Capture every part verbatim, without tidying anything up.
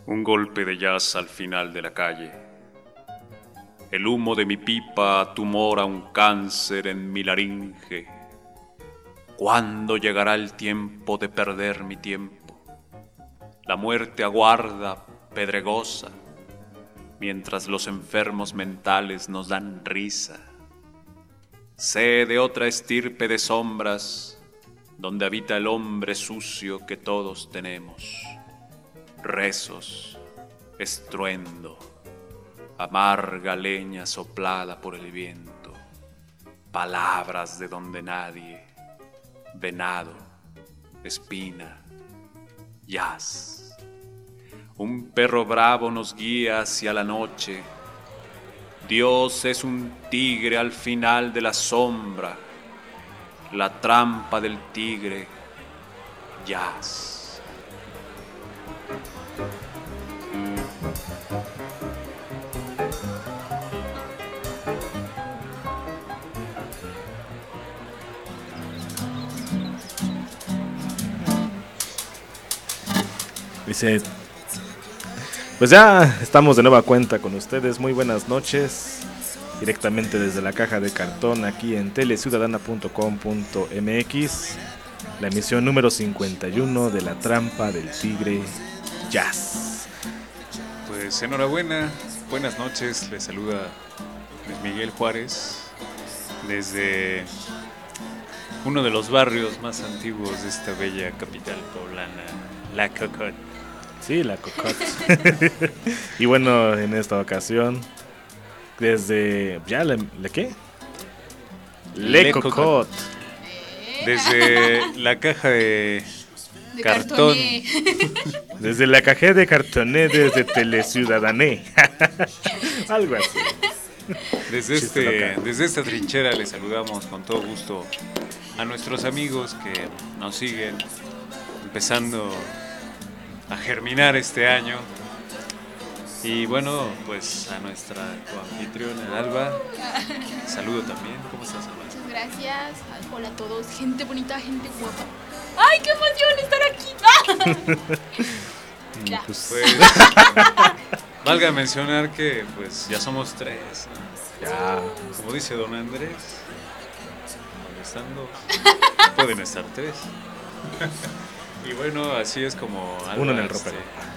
Un golpe de jazz al final de la calle. El humo de mi pipa tumora un cáncer en mi laringe. ¿Cuándo llegará el tiempo de perder mi tiempo? La muerte aguarda, pedregosa, mientras los enfermos mentales nos dan risa. Sé de otra estirpe de sombras, donde habita el hombre sucio que todos tenemos. Rezos, estruendo, amarga leña soplada por el viento, palabras de donde nadie, venado, espina, jazz. Un perro bravo nos guía hacia la noche. Dios es un tigre al final de la sombra, la trampa del tigre, jazz. Dice, pues ya estamos de nueva cuenta con ustedes. Muy buenas noches, directamente desde la caja de cartón aquí en tele ciudadana punto com punto m x, la emisión número cincuenta y uno de La Trampa del Tigre Jazz. Pues enhorabuena, buenas noches, les saluda Luis Miguel Juárez desde uno de los barrios más antiguos de esta bella capital poblana, La Cocotte. Sí, La Cocotte. Y bueno, en esta ocasión, desde... ¿Ya le, le qué? Le, Le Cocotte. Cocotte. Desde la caja de, de cartón. Cartoné. Desde la caja de cartoné, desde Teleciudadané. Algo así. Desde, este, desde esta trinchera les saludamos con todo gusto a nuestros amigos que nos siguen empezando a germinar este año. Y bueno, pues a nuestra coanfitriona Alba, saludo también. ¿Cómo estás, Alba? Muchas gracias. Hola a todos, gente bonita, gente guapa. ¡Ay, qué emoción estar aquí! Ya. Pues, pues valga mencionar que pues ya somos tres, ¿no? Ya, como dice don Andrés, molestando, pueden estar tres. Y bueno, así es como Alba, uno en el ropero.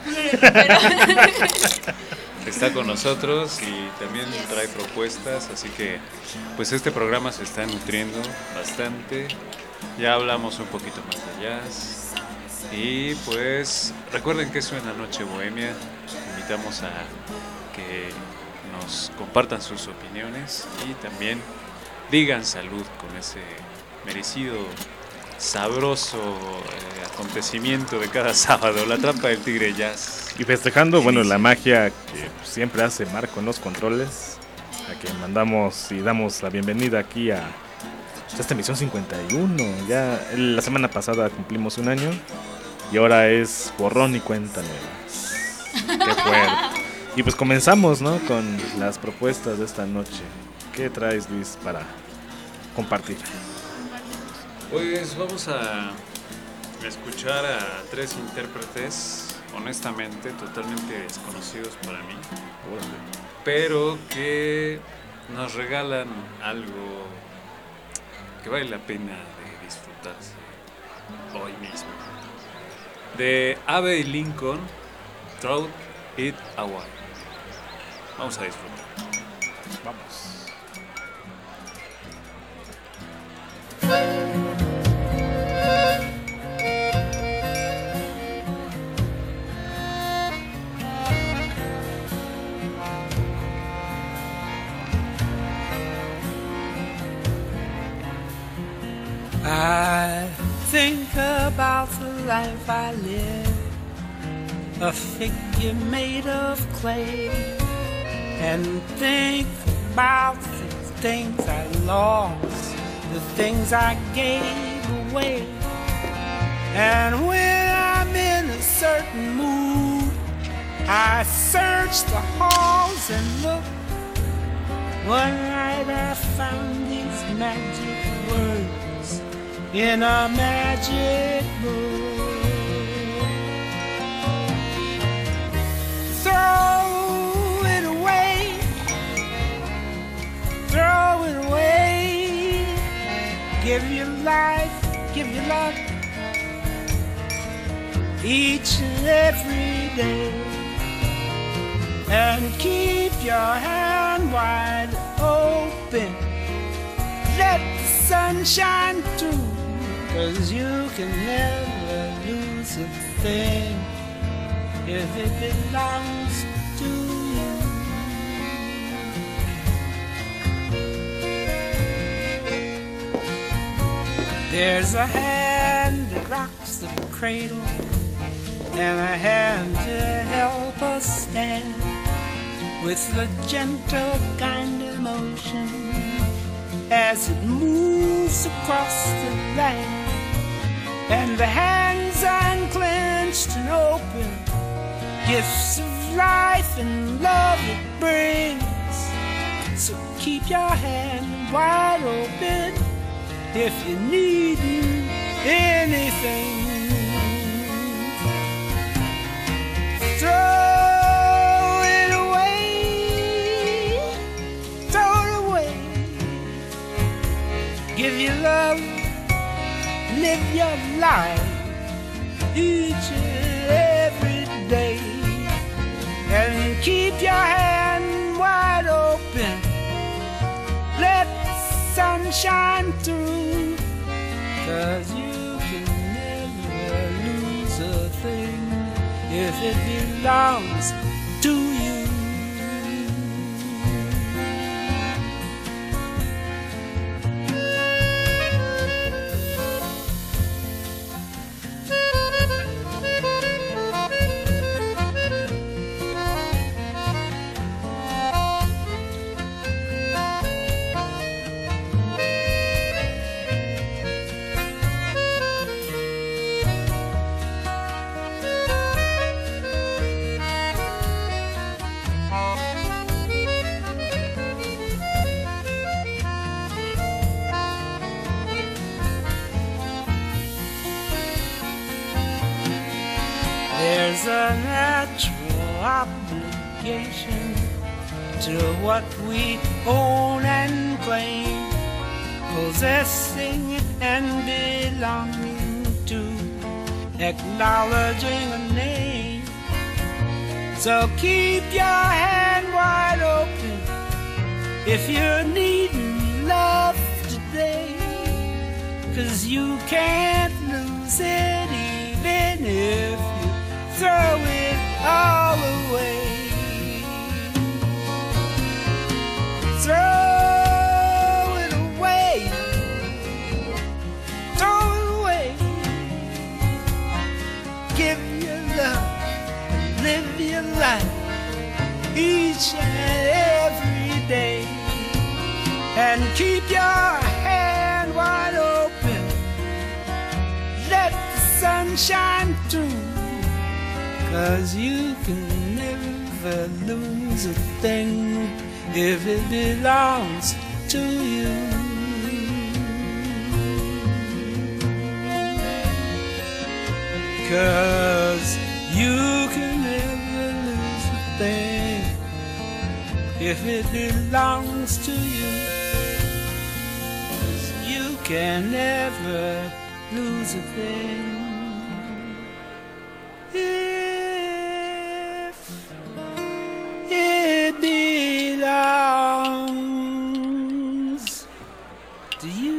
Este, está con nosotros y también trae propuestas, así que pues este programa se está nutriendo bastante. Ya hablamos un poquito más de jazz y pues recuerden que eso en la noche bohemia. Invitamos a que nos compartan sus opiniones y también digan salud con ese merecido sabroso eh, acontecimiento de cada sábado, La Trampa del Tigre Jazz. Y festejando, bueno, la magia que siempre hace Marco en los controles, a que mandamos y damos la bienvenida aquí a esta emisión cincuenta y uno. Ya la semana pasada cumplimos un año y ahora es borrón y cuenta nueva. Qué fuerte. Y pues comenzamos, ¿no?, con las propuestas de esta noche. ¿Qué traes, Luis, para compartir? Pues vamos a escuchar a tres intérpretes, honestamente, totalmente desconocidos para mí, pero que nos regalan algo que vale la pena de disfrutarse hoy mismo. De Abbey Lincoln, Throw It Away. Vamos a disfrutar. Vamos. I think about the life I live, a figure made of clay, and think about the things I lost, the things I gave away. And when I'm in a certain mood, I search the halls and look. One night I found these magic words in a magic book. give you life, give you luck each and every day, and keep your hand wide open, let the sun shine through, 'cause you can never lose a thing if it belongs to you. There's a hand that rocks the cradle and a hand to help us stand with the gentle kind of motion as it moves across the land, and the hands unclenched and open, gifts of life and love it brings. So keep your hand wide open if you need anything. Throw it away, throw it away. Give your love, live your life each and every day, and keep your hand wide open. Let the sun shine through, 'cause you can never lose a thing if it belongs to you. There's a natural obligation to what we own and claim, possessing and belonging to, acknowledging a name. So keep your hand wide open if you're needing love today, 'cause you can't lose it even if you throw it all away. Throw it away, throw it away. Give your love, live your life each and every day, and keep your hand wide open. Let the sun shine through, 'cause you can never lose a thing if it belongs to you. Cause you can never lose a thing if it belongs to you. 'Cause you can never lose a thing if it belongs to you.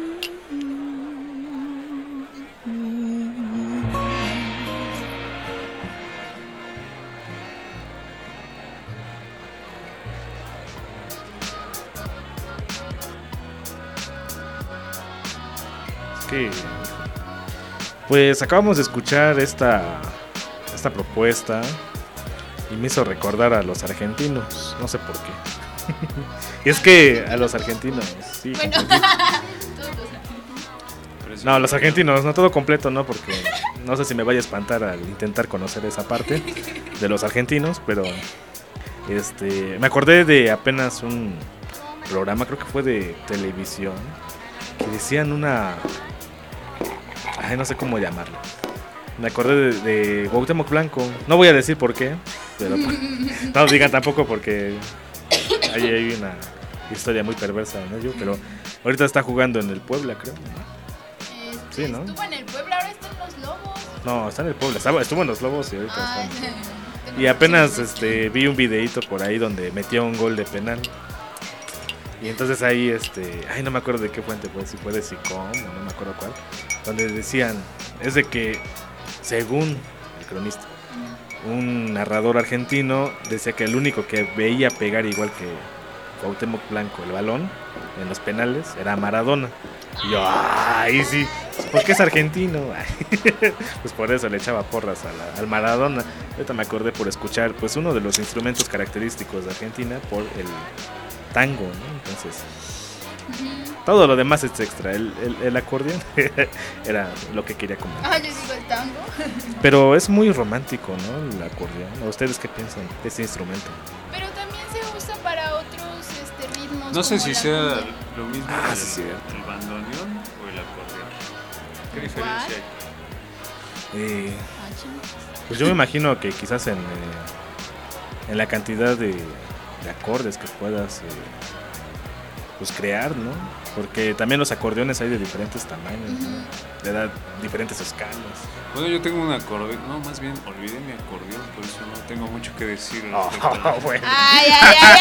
Sí. Pues acabamos de escuchar esta, esta propuesta y me hizo recordar a los argentinos, no sé por qué. Y es que a los argentinos, sí. Bueno, completo. todos los argentinos. No, los argentinos, no todo completo, no, porque no sé si me vaya a espantar al intentar conocer esa parte de los argentinos, pero este, me acordé de apenas un programa, creo que fue de televisión, que decían una, ay, no sé cómo llamarlo. Me acordé de, de Cuauhtémoc Blanco. No voy a decir por qué, pero no digan tampoco porque ahí hay una historia muy perversa en ello, pero Ahorita está jugando en el Puebla, creo. Este, Sí, ¿no? Estuvo en el Puebla, ahora está en los Lobos. No, está en el Puebla. Estaba, estuvo en los Lobos y ahorita Ay, está. tengo Y apenas mucha este vi un videito por ahí donde metió un gol de penal. Y entonces ahí este, ay, no me acuerdo de qué fuente fue, si fue de Sicom o no me acuerdo cuál, donde decían, es de que según el cronista, un narrador argentino decía que el único que veía pegar igual que Cuauhtémoc Blanco el balón en los penales era Maradona. Y yo, ay, sí, porque es argentino. Pues por eso le echaba porras a la- al Maradona. Ahorita me acordé por escuchar pues uno de los instrumentos característicos de Argentina por el tango, ¿no? Entonces, todo lo demás es extra. El, el, el acordeón era lo que quería comer. Ah, yo digo el tango. Pero es muy romántico, ¿no? El acordeón. ¿A ustedes qué piensan de ese instrumento? Pero también se usa para otros este, ritmos. No sé como si la sea cumbia. lo mismo Ah, el, sí, cierto. el bandoneón o el acordeón. ¿Qué diferencia hay? Eh, Ah, chinga. pues yo me imagino que quizás en, eh, en la cantidad de, de acordes que puedas eh, pues crear, ¿no? Porque también los acordeones hay de diferentes tamaños, ¿no? Le da diferentes escalas. Bueno, yo tengo un acordeón. No, más bien olvidé mi acordeón, por eso no tengo mucho que decir. Oh, respecto a- bueno. Ay, ay, ay,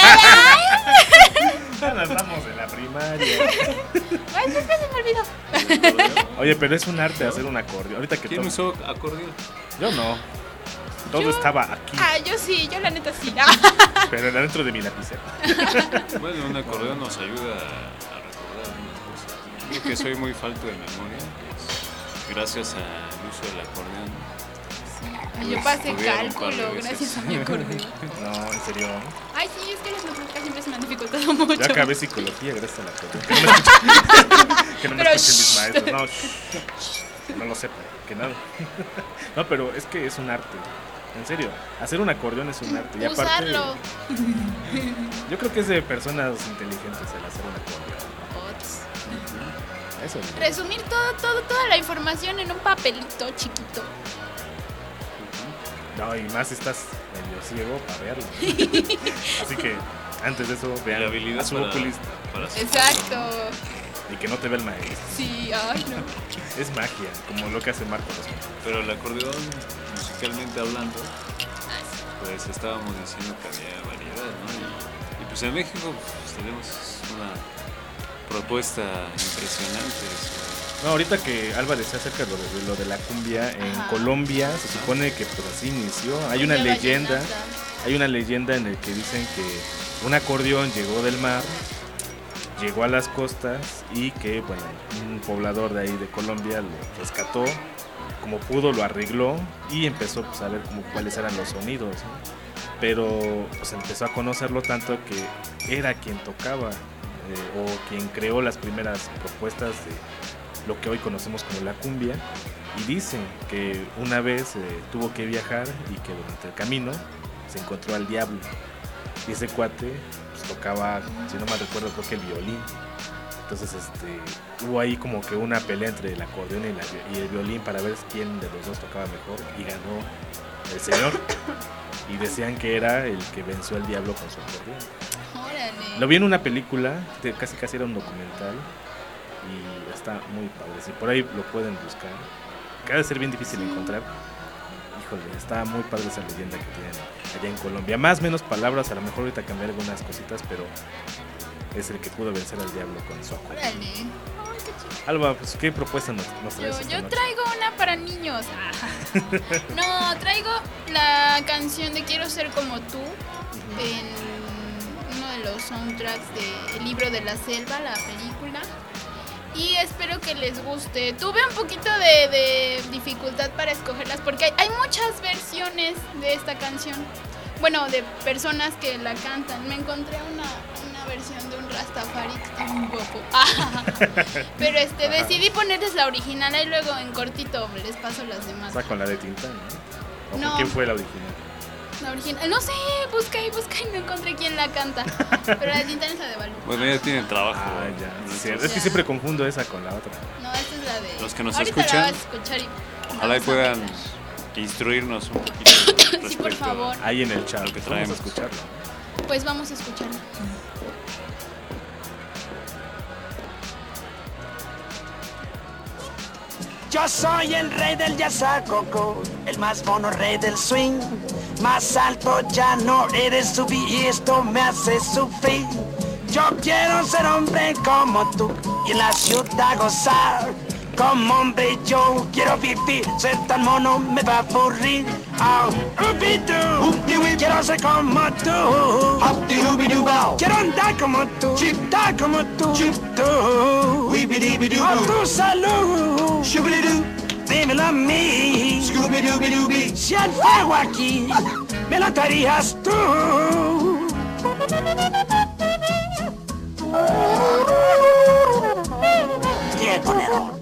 ay, Ya nos vamos de la primaria. ay. Ay, siempre se me olvidó. el acordeón. Oye, pero es un arte hacer un acordeón. Ahorita que ¿Quién to- usó acordeón? Yo no. Todo Yo- estaba aquí, Ah, yo sí, yo la neta sí. pero era dentro de mi lapicera. Bueno, un acordeón nos ayuda a, a recordar algunas cosas. Yo que soy muy falto de memoria, pues, gracias al uso del acordeón. Yo pasé Estudiar un par de cálculo veces. gracias a mi acordeón. No, en serio. Ay, sí, es que las matemáticas siempre se me han dificultado mucho. Yo acabé psicología gracias al acordeón. Que no me escuchen, que no me Pero, escuchen mis shh. maestros. No, shh, que no lo sepan, que nada. No, pero es que es un arte. En serio, hacer un acordeón es un arte. Y aparte, Usarlo. yo creo que es de personas inteligentes el hacer un acordeón. Ots. Eso es. Resumir todo, todo, toda la información en un papelito chiquito. No, y más si estás medio ciego para verlo. Así que antes de eso, Y vean la habilidad a su para, oculista para hacer- Exacto. y que no te vea el maestro. Sí, ay, no. Es magia, como lo que hace Marco. Pero el acordeón, musicalmente hablando, pues estábamos diciendo que había variedad, ¿no? Y, y pues en México pues, tenemos una propuesta impresionante. No, ahorita que Alba decía acerca de lo de, lo de la cumbia, en Ajá. Colombia se supone que pues así inició. Hay una Cumbia leyenda, vallenata. hay una leyenda en la que dicen que un acordeón llegó del mar, llegó a las costas y que, bueno, un poblador de ahí de Colombia lo rescató, como pudo lo arregló y empezó pues, a ver como cuáles eran los sonidos, ¿no? Pero pues empezó a conocerlo tanto que era quien tocaba eh, o quien creó las primeras propuestas de lo que hoy conocemos como la cumbia, y dicen que una vez eh, tuvo que viajar y que durante el camino se encontró al diablo, y ese cuate pues, tocaba, si no mal recuerdo, creo que el violín. Entonces este, hubo ahí como que una pelea entre el acordeón y, la, y el violín para ver quién de los dos tocaba mejor, y ganó el señor, y decían que era el que venció al diablo con su acordeón. Órale. Lo vi en una película, de- casi casi era un documental, y está muy padre. Si por ahí lo pueden buscar, que ha de ser bien difícil encontrar. Híjole, está muy padre esa leyenda que tienen allá en Colombia. Más menos palabras, a lo mejor ahorita cambiar algunas cositas, pero es el que pudo vencer al diablo con su acordeón. Órale. Ay, qué chido. Alba, pues, ¿qué propuesta nos, nos traes Yo, esta yo noche? traigo una para niños. Ah. No, traigo la canción de Quiero ser como tú en uno de los soundtracks de El libro de la selva, la película. Y espero que les guste. Tuve un poquito de, de dificultad para escogerlas porque hay, hay muchas versiones de esta canción. Bueno, de personas que la cantan. Me encontré una, una versión de un Rastafari que está muy guapo. Ah, pero este, decidí ponerles la original y luego en cortito les paso las demás. Está con la de Tintán, ¿no? ¿O No. ¿Quién fue la original? La original, no sé, busca y busca y no encontré quién la canta. Pero la de Tintán es la de Balú. Bueno, ya tienen trabajo. Ah, ya. ¿no? Sí, es que Ya. siempre confundo esa con la otra. No, esta es la de... Los que nos Ahorita escuchan, la vas a escuchar y Ojalá y vamos a puedan bailar. instruirnos un poquito respecto Sí, por favor. Ahí en el chat, Lo que vamos traemos. a escucharlo. Pues vamos a escucharla. Yo soy el rey del yazacoco, el más mono rey del swing. Más alto ya no eres subir y esto me hace sufrir. Yo quiero ser hombre como tú y en la ciudad gozar. Como hombre yo quiero vivir, ser tan mono me va a aburrir. Oh, ubi-doo, quiero ser como tú. Quiero andar como tú, dar como tú. A tu salud, dímelo a mí. Si el fuego aquí me lo traerías tú. Tiempo, Nero.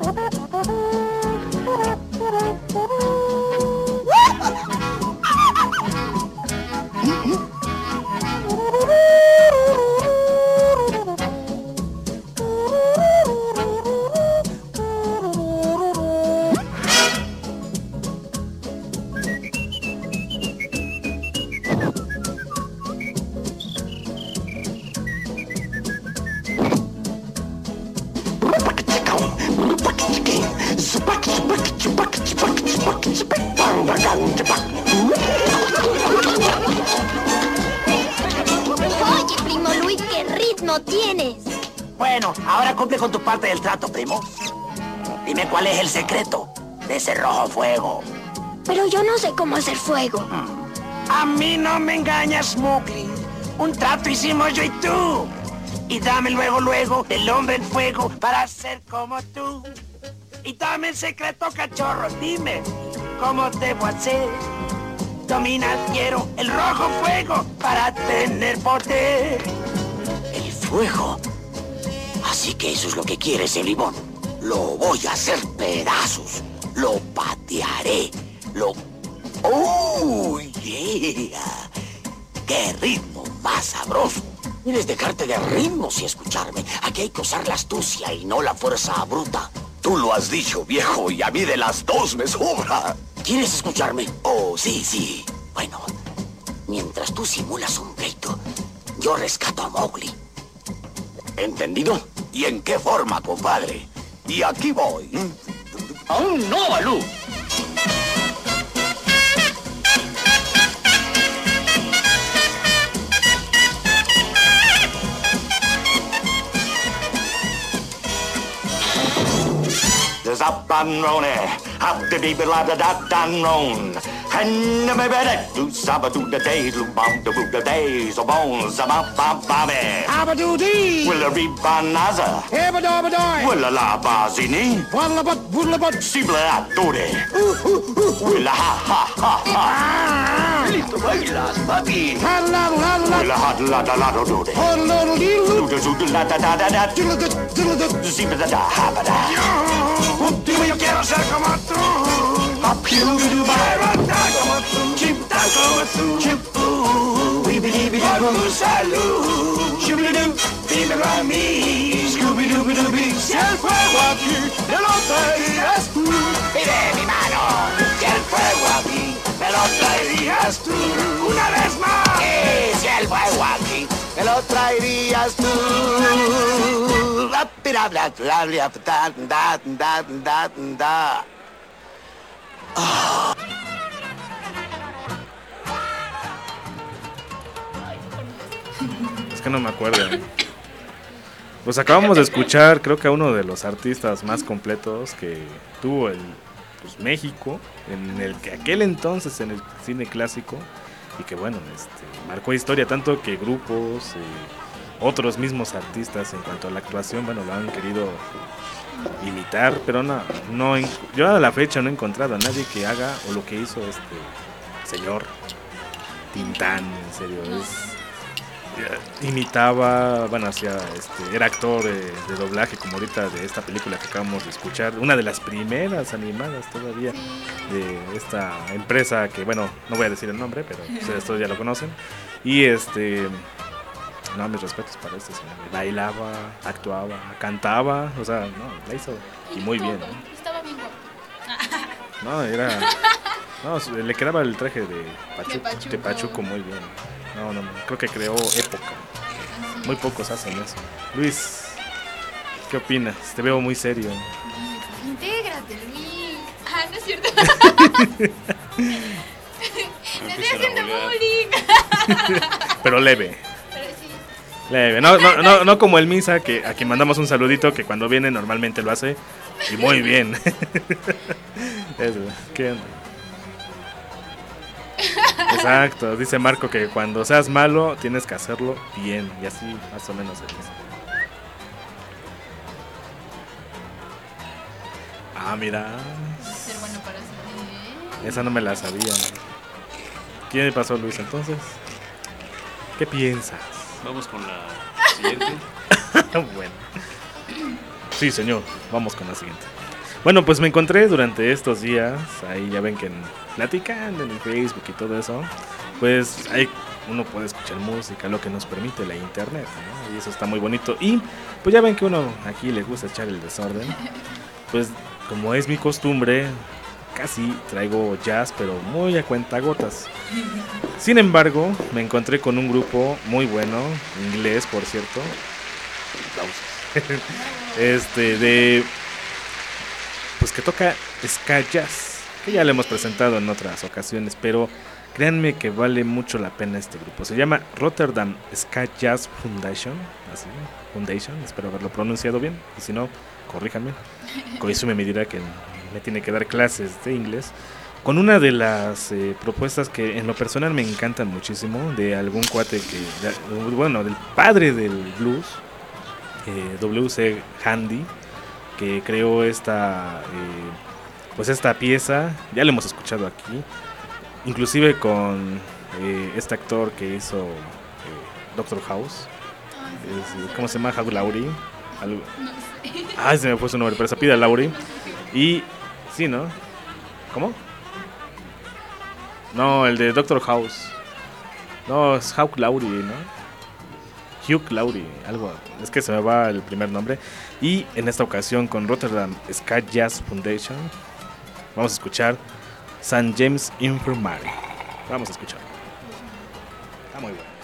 Oye, primo Luis, ¿qué ritmo tienes? Bueno, ahora cumple con tu parte del trato, primo. Dime cuál es el secreto de ese rojo fuego. Pero yo no sé cómo hacer fuego. A mí no me engañas, Mowgli. Un trato hicimos yo y tú. Y dame luego, luego, el hombre en fuego para ser como tú. Y dame el secreto, cachorro. Dime, ¿cómo debo hacer? Dominar quiero el rojo fuego para tener poder. El fuego. Así que eso es lo que quieres, el limón. Lo voy a hacer pedazos. Lo patearé. Lo... ¡Oh, yeah! ¡Qué ritmo más sabroso! Quieres dejarte de ritmos y escucharme. Aquí hay que usar la astucia y no la fuerza bruta. Tú lo has dicho, viejo, y a mí de las dos me sobra. ¿Quieres escucharme? Oh, sí, sí. Bueno, mientras tú simulas un pleito, yo rescato a Mowgli. ¿Entendido? ¿Y en qué forma, compadre? Y aquí voy. ¡Aún no, Balú! Up and run up the baby la da da dan run. And me better do saba do the days, lo bum the boot the days, so bones about bam bammy. Abadoo dee. Will a ribanaza. Ebadobadoy. Will a la bazini. Wallabat, woodlabat. Sibla dore. Will a ha ha ha ha. Listo bailas, papi. Halalala. Will a hot la da la do dore. Hololodilu. Do do do la da da da da. Diddle-dut, diddle-dut. Sibla da da ha ba da. Yo quiero ser como tú. Quiero andar como tú. Chipta como tú. Chip-oo. Por tu salud. Shoo-be-doo. Dímelo a mí. Scooby-Dooby-Dooby. Si el fuego aquí me lo traerías tú. Mire mi mano. Si el fuego aquí me lo traerías tú. Una vez más. Eh, si el fuego aquí me lo traerías tú. Bla, bla, bla, bla, da, da, da, da, da. Oh. Es que no me acuerdo. Pues acabamos de escuchar, creo que a uno de los artistas más completos que tuvo el pues, México, en el que aquel entonces en el cine clásico, y que bueno, este, marcó historia tanto que grupos, eh, otros mismos artistas en cuanto a la actuación, bueno, lo han querido imitar, pero no, no, yo a la fecha no he encontrado a nadie que haga o lo que hizo este señor Tintán, en serio, es imitaba, bueno, hacía, este, era actor de, de doblaje, como ahorita de esta película que acabamos de escuchar, una de las primeras animadas todavía de esta empresa que, bueno, no voy a decir el nombre, pero ustedes todos ya lo conocen, y este, no, mis respetos para este señor, bailaba, actuaba, cantaba, o sea, no, la hizo, y muy bien, ¿no? Estaba bien guapo. No, era, no, le quedaba el traje de Pachuco, De Pachuco. de Pachuco muy bien. No, no, no, creo que creó época. Muy pocos hacen eso. Luis, ¿qué opinas? Te veo muy serio. Intégrate, Luis. no es cierto. Le estoy haciendo bullying. Pero leve. Pero sí. Leve. No, no, no, no como el Misa, que a quien mandamos un saludito, que cuando viene normalmente lo hace. Y muy bien. Eso. ¿Qué onda? Exacto, dice Marco que cuando seas malo tienes que hacerlo bien. Y así más o menos es. Ah, mira. Ser bueno para sí. Esa no me la sabía. ¿Qué me pasó, Luis, entonces? ¿Qué piensas? Vamos con la siguiente. Bueno. Sí, señor, vamos con la siguiente. Bueno, pues me encontré durante estos días, ahí ya ven que en, platicando en el Facebook y todo eso, pues ahí uno puede escuchar música, lo que nos permite la internet, ¿no? Y eso está muy bonito. Y pues ya ven que uno aquí le gusta echar el desorden. Pues como es mi costumbre, casi traigo jazz, pero muy a cuentagotas. Sin embargo, me encontré con un grupo muy bueno, inglés por cierto. Aplausos. Este, de... Pues que toca ska jazz, que ya lo hemos presentado en otras ocasiones, pero créanme que vale mucho la pena este grupo. Se llama Rotterdam Ska Jazz Foundation, así, Foundation, espero haberlo pronunciado bien, y si no, corríjanme. Koizumi me dirá que me tiene que dar clases de inglés, con una de las eh, propuestas que en lo personal me encantan muchísimo, de algún cuate que, de, bueno, del padre del blues, eh, W C Handy, que creó esta eh, pues esta pieza. Ya la hemos escuchado aquí, inclusive con eh, este actor que hizo eh, Doctor House, es, ¿cómo se llama? Hugh Laurie. Algo... Ah, se me fue su nombre, pero se pide a Laurie. Y sí, ¿no? ¿Cómo? No, el de Doctor House. No, es Hugh Laurie, ¿no? Hugh Laurie, algo, es que se me va el primer nombre. Y en esta ocasión con Rotterdam Ska Jazz Foundation vamos a escuchar Saint James Infirmary. Vamos a escuchar. Está muy bueno.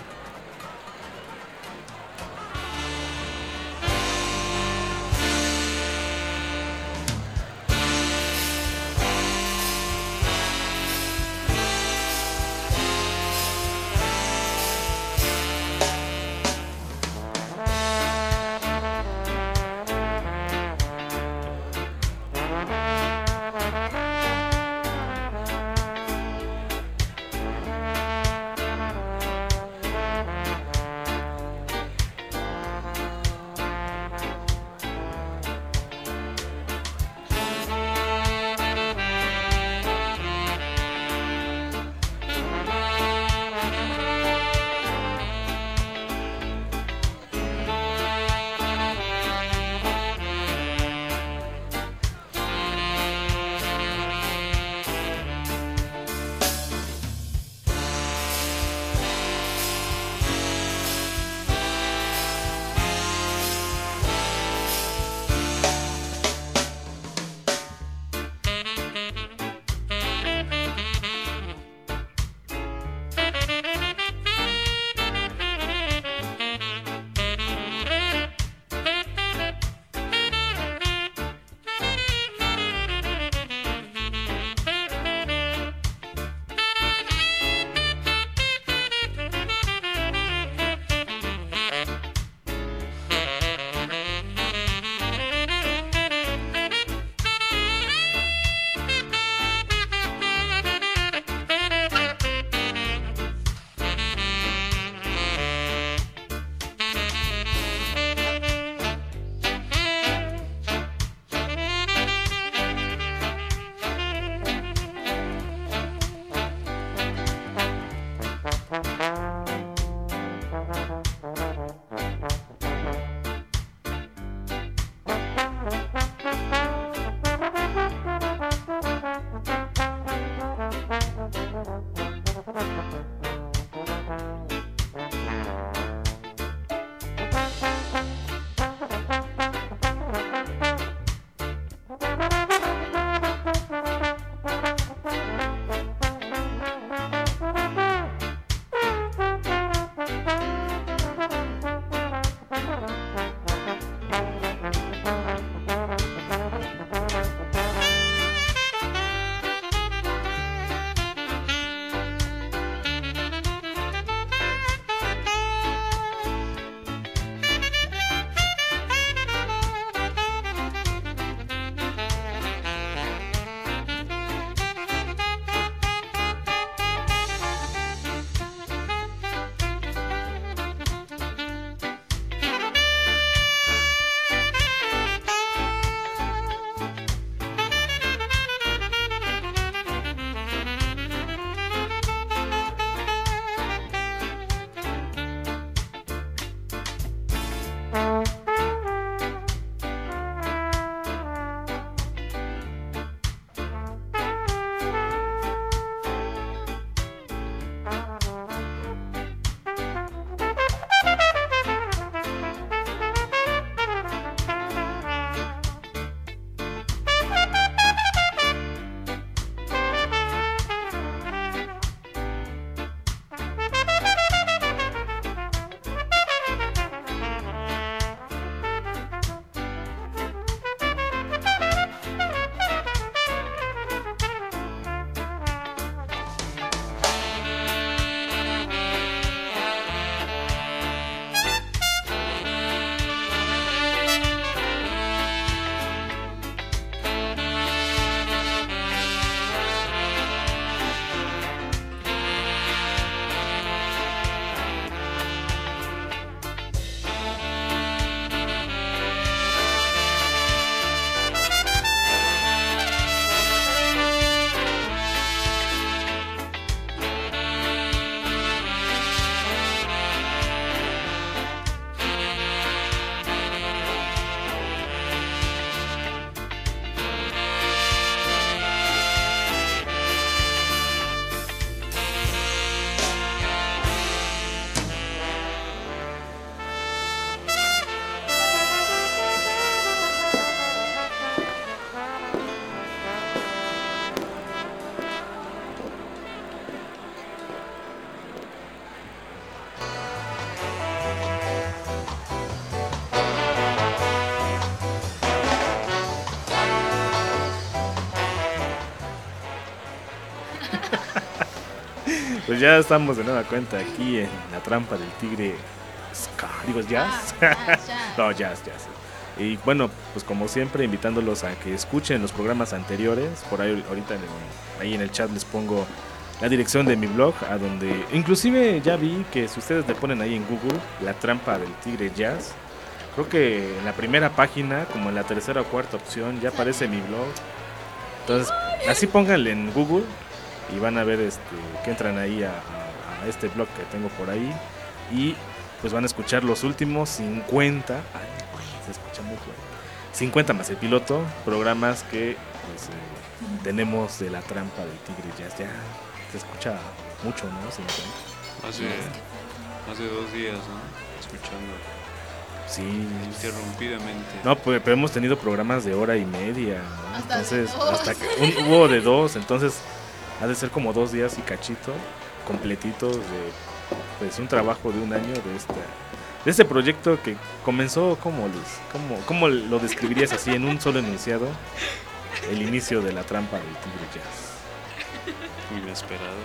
Pues ya estamos de nueva cuenta aquí en La Trampa del Tigre Ska. Digo, jazz. Ah, jazz, jazz. No, jazz, jazz. Y bueno, pues como siempre, invitándolos a que escuchen los programas anteriores. Por ahí ahorita en el- ahí en el chat les pongo la dirección de mi blog, a donde inclusive ya vi que si ustedes le ponen ahí en Google La Trampa del Tigre Jazz, creo que en la primera página, como en la tercera o cuarta opción, ya aparece mi blog. Entonces, así pónganle en Google y van a ver este que entran ahí a, a- a este blog que tengo por ahí y pues van a escuchar los últimos cincuenta, ay, se escucha muy fuerte, cincuenta más el piloto, programas que pues, eh, tenemos de La Trampa del Tigre Jazz. Ya se escucha mucho, ¿no? cincuenta. Hace, hace dos días, ¿no? Escuchando Sí. interrumpidamente. No, pues, pero hemos tenido programas de hora y media, ¿no? Hasta de Entonces, dos. hasta que un, hubo de dos, entonces ha de ser como dos días y cachito, completitos de pues un trabajo de un año de esta, de este proyecto que comenzó, ¿cómo, Luis? ¿Cómo, cómo lo describirías así en un solo enunciado? El inicio de La Trampa del Tigre Jazz. Inesperado.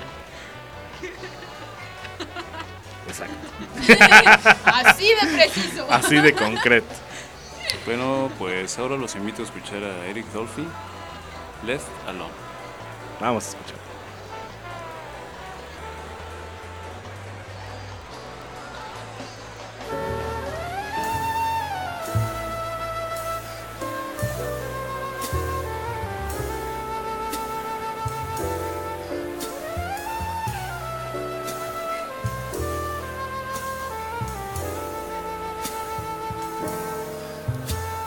Exacto. Así de preciso. Así de concreto. Bueno, pues ahora los invito a escuchar a Eric Dolphy, Left Alone. Vamos a escuchar.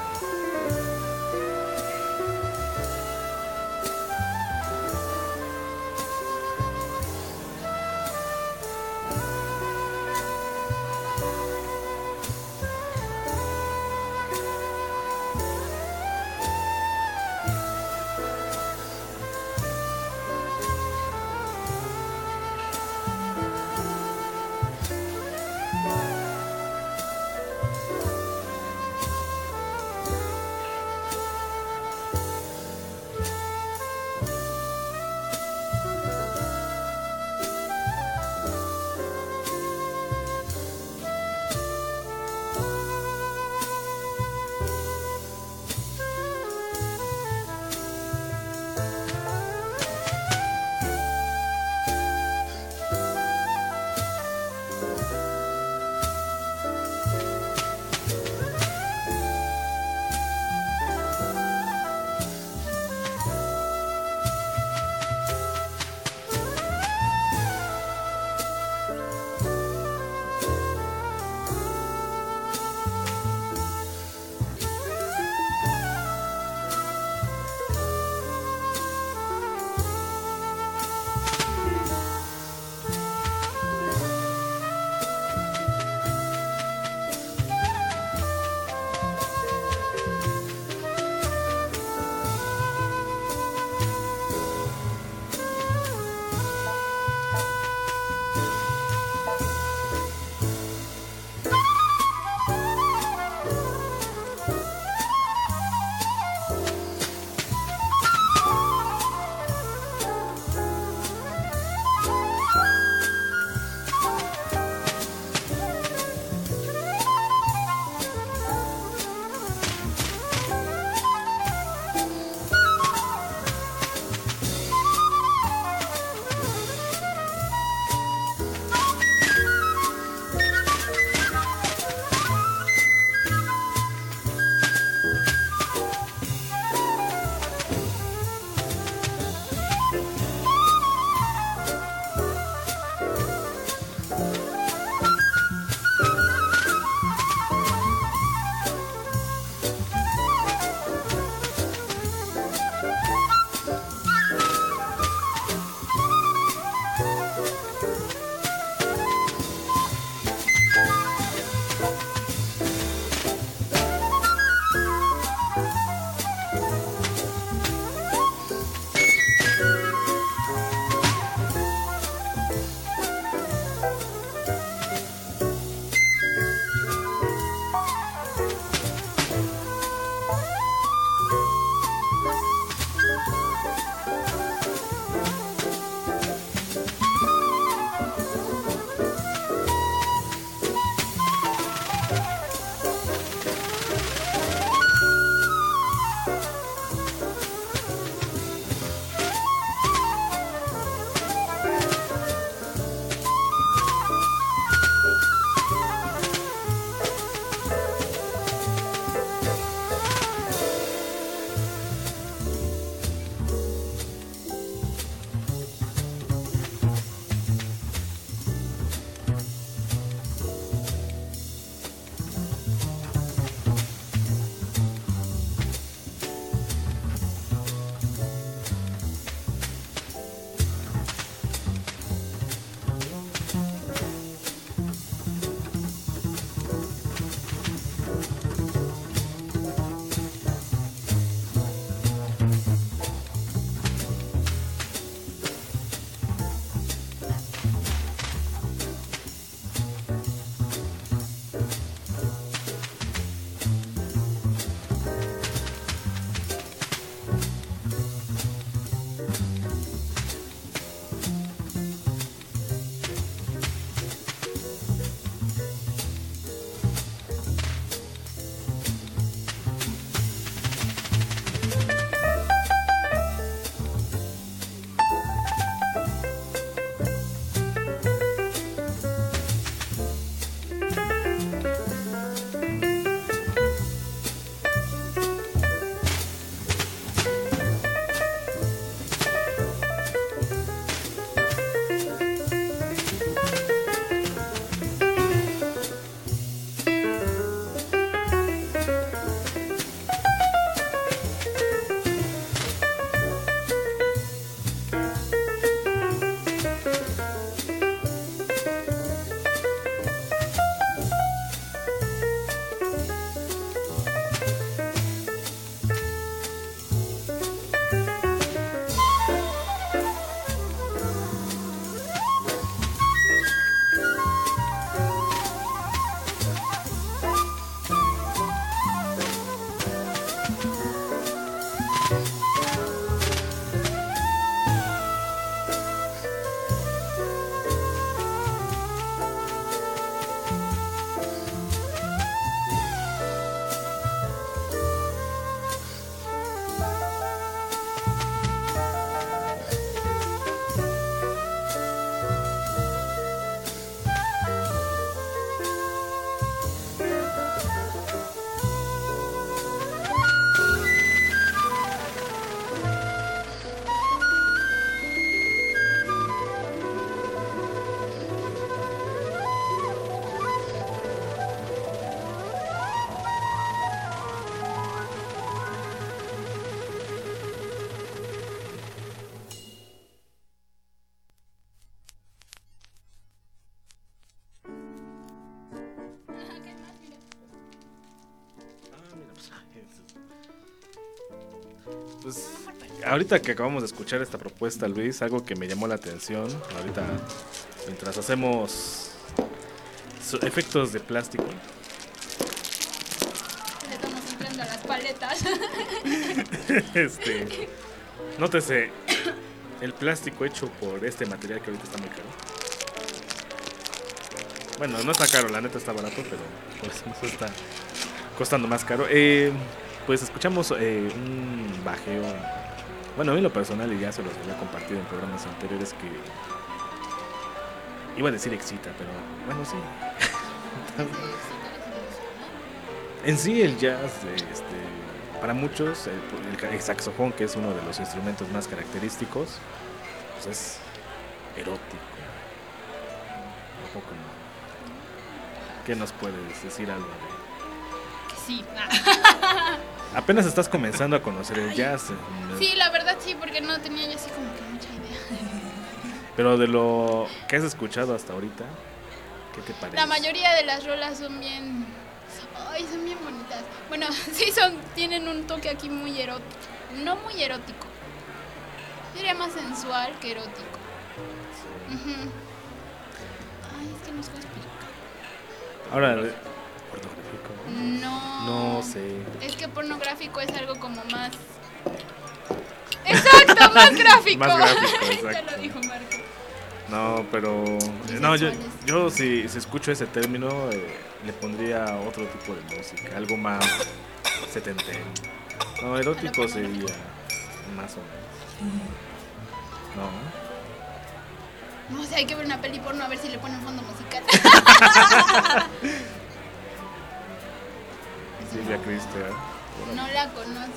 Thank Pues ahorita que acabamos de escuchar esta propuesta, Luis, algo que me llamó la atención, ahorita mientras hacemos efectos de plástico. Le estamos entrando a las paletas. Este, nótese el plástico hecho por este material que ahorita está muy caro. Bueno, no está caro, la neta está barato, pero pues eso está costando más caro. Eh, pues escuchamos eh, un bajeo. Bueno, a mí lo personal, y ya se los había compartido en programas anteriores, que iba a decir excita, pero bueno, sí. En sí el jazz, este, para muchos, el, el saxofón, que es uno de los instrumentos más característicos, pues es erótico. Un poco, ¿no? ¿Qué nos puedes decir algo de? Que sí. Apenas estás comenzando a conocer el jazz. Sí, la verdad sí, porque no tenía yo así como que mucha idea. Pero de lo que has escuchado hasta ahorita, ¿qué te parece? La mayoría de las rolas son bien... Ay, son bien bonitas. Bueno, sí, son, tienen un toque aquí muy erótico. No muy erótico. Yo diría más sensual que erótico. Sí. Uh-huh. Ay, es que no sé explicar. Ahora, ¿pornográfico? No. No sé. Es que pornográfico es algo como más... ¡Exacto! ¡Más gráfico! Más gráfico, exacto. Ya lo dijo Marco. No, pero... No, yo, yo si, si escucho ese término, eh, le pondría otro tipo de música. Algo más setentero. No, erótico sería más o menos. No. No, o sea, hay que ver una peli porno a ver si le ponen fondo musical. Silvia Cristian. No la conozco.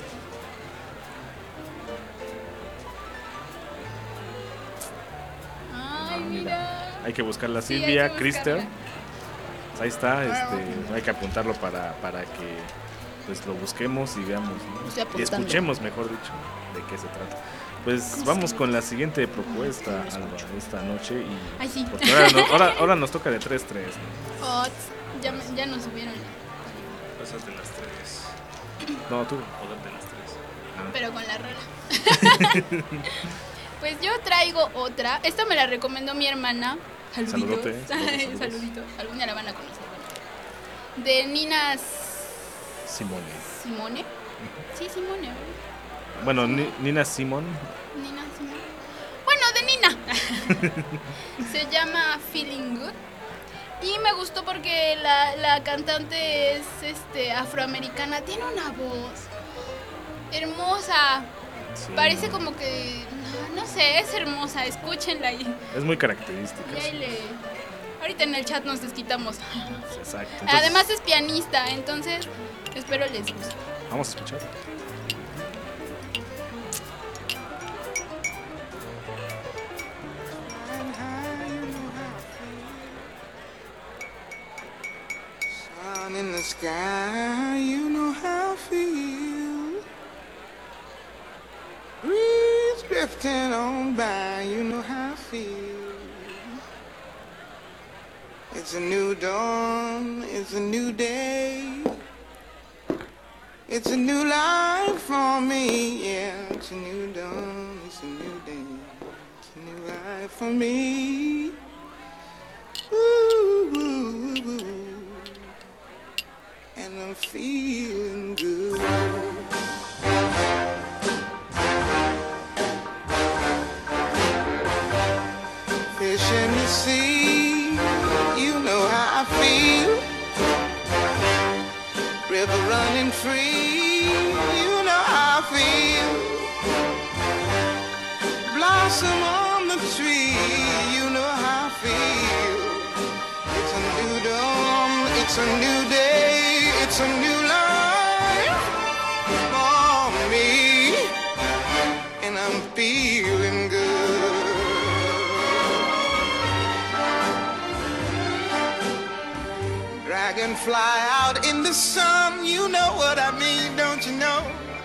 Ay, mira. Hay que buscar la Sí, Silvia hay que Cristian. buscarla. Ahí está, este, hay que apuntarlo para, para que pues lo busquemos y veamos, ¿no? Estoy Y apuntando. escuchemos, mejor dicho, de qué se trata. Pues vamos con la siguiente propuesta, Alba, esta noche. Y Ay, sí. porque ahora, no- ahora, ahora nos toca de tres tres, ¿no? Oh, ya, me- ya nos subieron. Esas de las tres. No, tú. Poder de las tres. Pero con la rola. Pues yo traigo otra. Esta me la recomendó mi hermana. Saluditos. Saludote, saludos, Ay, saludos. saludito. Algún día la van a conocer. De Nina Simone. Simone. Sí, Simone. ¿verdad? Bueno, Ni- Nina Simon. Nina Simone. Bueno, de Nina. Se llama Feeling Good. Y me gustó porque la, la cantante es este, afroamericana. Tiene una voz hermosa. Sí, Parece no, como que, no, no sé, es hermosa. Escúchenla y, es muy característica. y ahí sí. le... Ahorita en el chat nos desquitamos. Exacto. Entonces, Además es pianista, entonces espero les guste. vamos a escuchar. Sun in the sky, you know how I feel. Breeze drifting on by, you know how I feel. It's a new dawn, it's a new day. It's a new life for me, yeah. It's a new dawn, it's a new day. It's a new life for me. Ooh, ooh, ooh. And I'm feeling good. Fish in the sea, you know how I feel. River running free, you know how I feel. Blossom on the tree, you know how I feel. It's a new dawn, it's a new day, it's a new life for me, and I'm feeling good. Dragonfly out in the sun, you know what I mean, don't you know?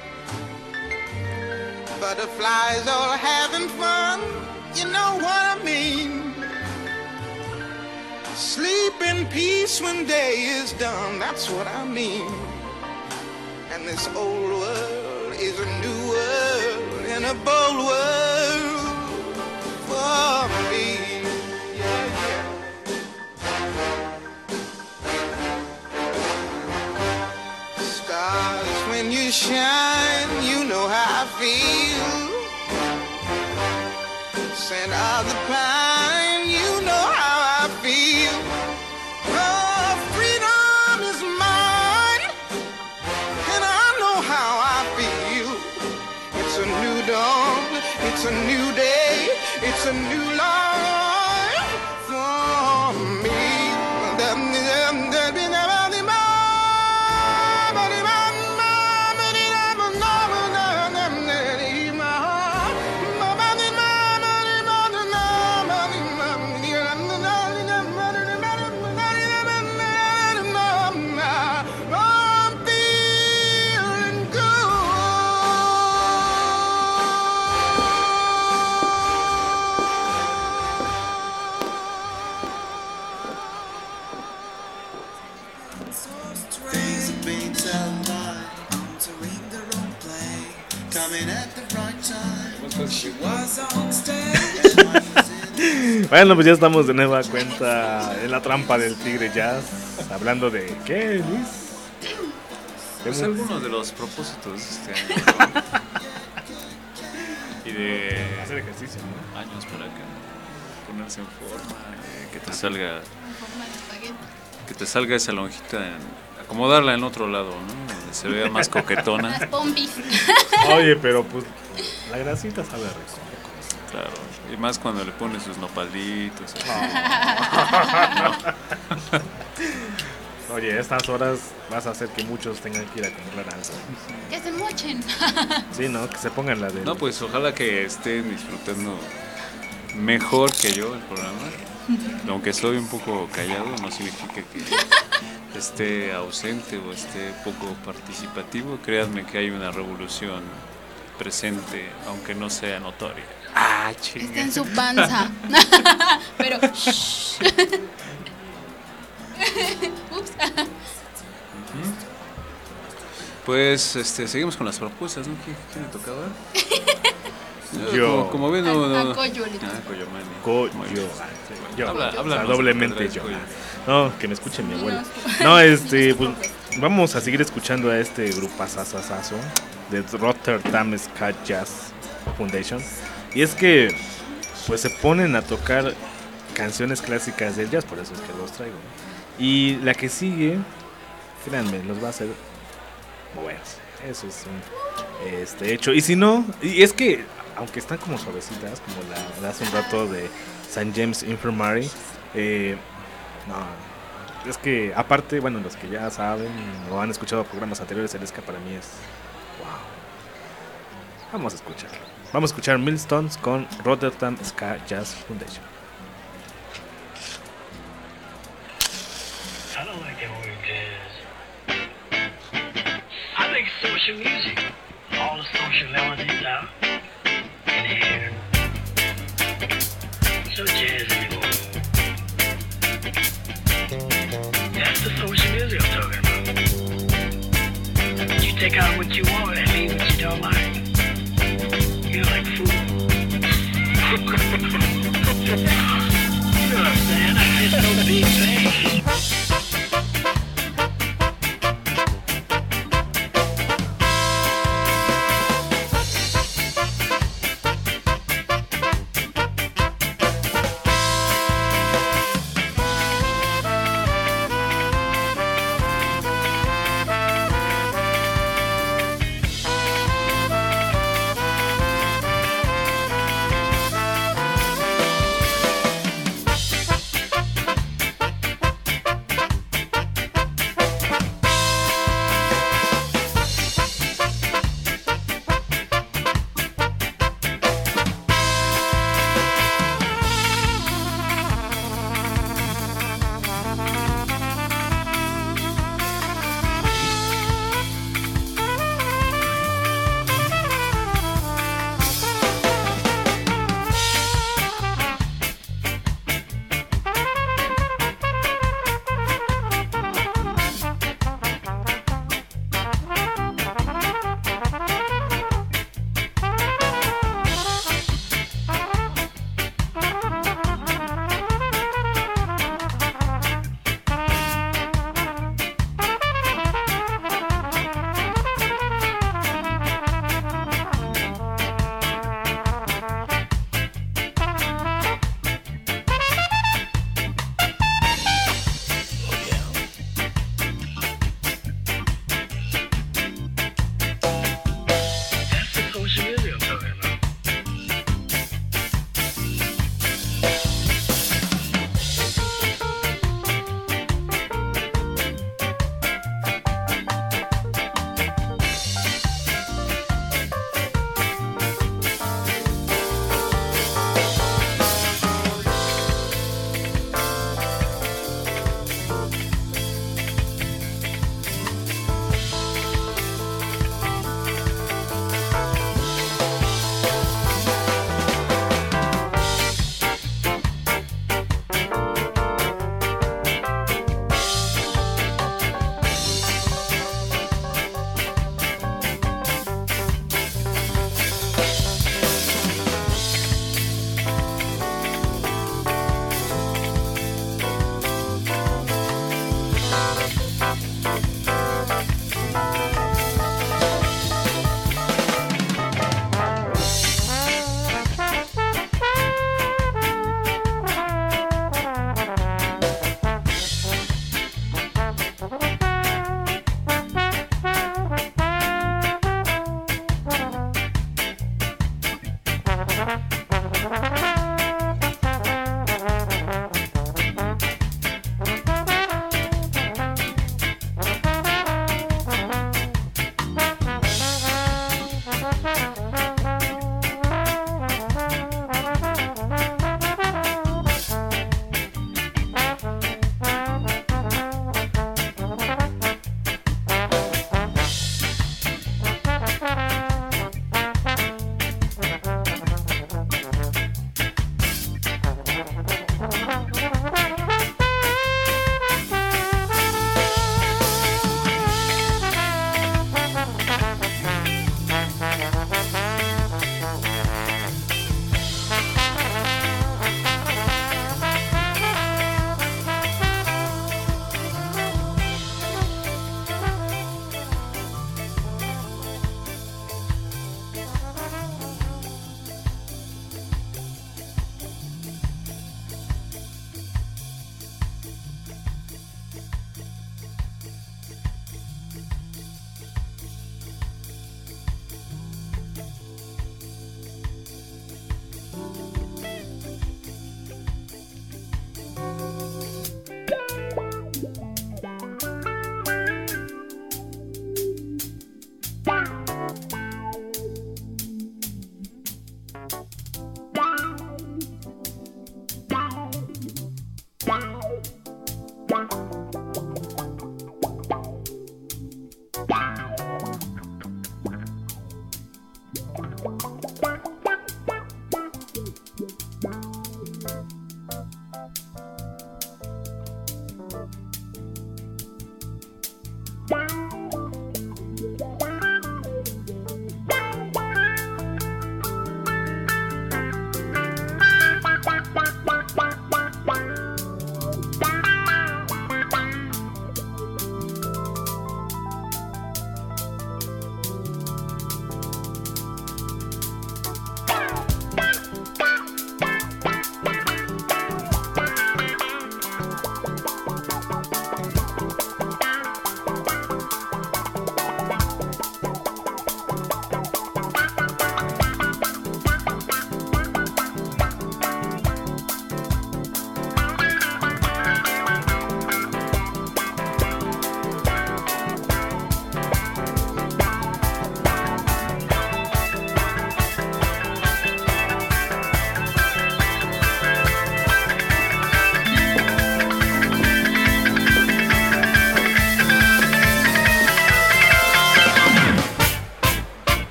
Butterflies all having fun, you know what I mean. Sleep in peace when day is done, that's what I mean. And this old world is a new world and a bold world for me. Yeah, yeah. Stars, when you shine, you know how I feel. Scent of the pine, you know how I feel. Oh, freedom is mine, and I know how I feel. It's a new dawn, it's a new day, it's a new life for me. Bueno, pues ya estamos de nueva cuenta en la trampa del Tigre Jazz. Hablando de ¿qué, Luis? Pues algunos de los propósitos de este año. Y de hacer ejercicio, ¿no? Años para acá. Ponerse en forma, eh, que te salga. Que te salga esa lonjita, en, acomodarla en otro lado, ¿no? Donde se vea más coquetona. Las pompis. Oye, pero pues la grasita sabe rico. Claro, y más cuando le pones sus nopalitos. No. Oye, a estas horas vas a hacer que muchos tengan que ir a comprar algo. Que se mochen. Sí, ¿no? Que se pongan la de... No, pues ojalá que estén disfrutando mejor que yo el programa. Aunque estoy un poco callado, no significa que esté ausente o esté poco participativo. Créanme que hay una revolución presente, aunque no sea notoria. Ah, chinga. Está en su panza. Pero shh. Ups. Pues este seguimos con las propuestas, ¿no? ¿Quién, quién le tocaba? Yo. Como, como ven, no, no. A Coyo le toca. Ah, Coyomani. Coyo. Yo. Habla, habla O sea, doblemente yo. Coyo. No, que me escuche mi abuela. No, este, pues vamos a seguir escuchando a este grupazazazazo de Rotterdam Ska Jazz Foundation. Y es que pues se ponen a tocar canciones clásicas del jazz, por eso es que los traigo. Y la que sigue, créanme, los va a hacer moverse. Eso es un este, hecho. Y si no, y es que aunque están como suavecitas, como la de hace un rato de Saint James Infirmary, eh, no, es que aparte, bueno, los que ya saben o han escuchado programas anteriores, el ska para mí es wow. Vamos a escucharlo. Vamos a escuchar Millstones con Rotterdam Ska Jazz Foundation. I don't like that word jazz. I think it's social music. All the social elements out in the air. So jazz anymore. That's the social music I'm talking about. You take out what you want and leave what you don't like. You're like food. You know what I'm saying? I just no big thing.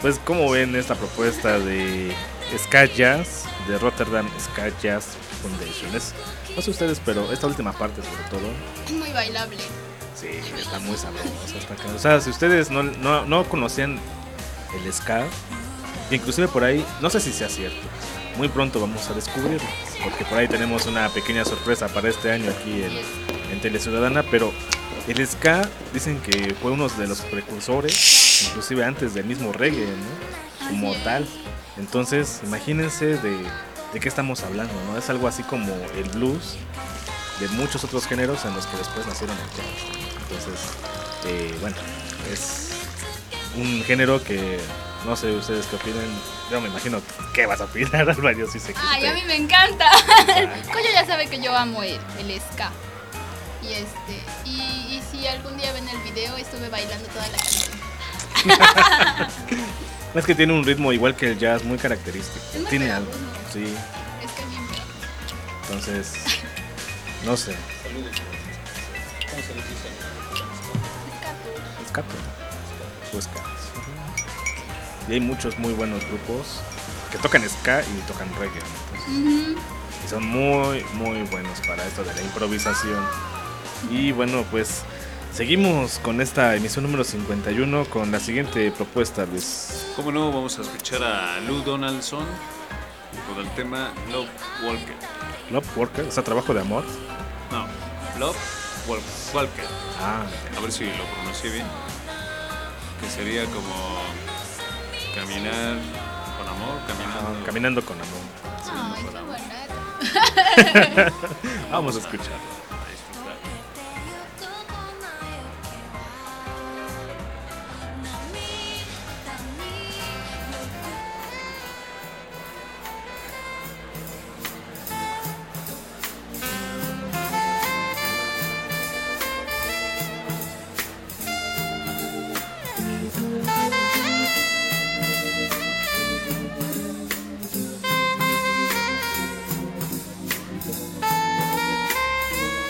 pues ¿cómo ven esta propuesta de Ska Jazz, de Rotterdam Ska Jazz Foundation? Es, no sé ustedes, pero esta última parte sobre todo Es muy bailable. sí, está muy sabrosa, está acá. O sea, si ustedes no, no, no conocían el ska, que inclusive por ahí, no sé si sea cierto, muy pronto vamos a descubrirlo, porque por ahí tenemos una pequeña sorpresa para este año aquí en, en Teleciudadana, pero el ska dicen que fue uno de los precursores, inclusive antes del mismo reggae, ¿no? Como tal. Entonces, imagínense de, de qué estamos hablando, ¿no? Es algo así como el blues de muchos otros géneros en los que después nacieron el jazz. Entonces, eh, bueno, es un género que no sé ustedes qué opinan. Yo me imagino qué vas a opinar, Alba. Yo sí sé que Ay, usted- a mí me encanta. Coyo ya sabe que yo amo el, el ska. Y este, y, y si algún día ven el video, estuve bailando toda la canción. Es que tiene un ritmo igual que el jazz muy característico. Es muy Tiene algo, pegajoso. sí. Es que bien. Entonces, no sé. Escato. O ska. Y hay muchos muy buenos grupos que tocan ska y tocan reggae. Entonces, Ujú. y son muy, muy buenos para esto de la improvisación. Y bueno, pues seguimos con esta emisión número cincuenta y uno con la siguiente propuesta, Luis. ¿Cómo no? Vamos a escuchar a Lou Donaldson con el tema Love Walker. Love Worker, o sea, trabajo de amor. No, Love Wal- Walker. Ah, A ver si lo pronuncié bien. Que sería como caminar con amor, caminando. ah, caminando con amor. Ay, qué bonito. Vamos a escuchar. A disfrutar. Thank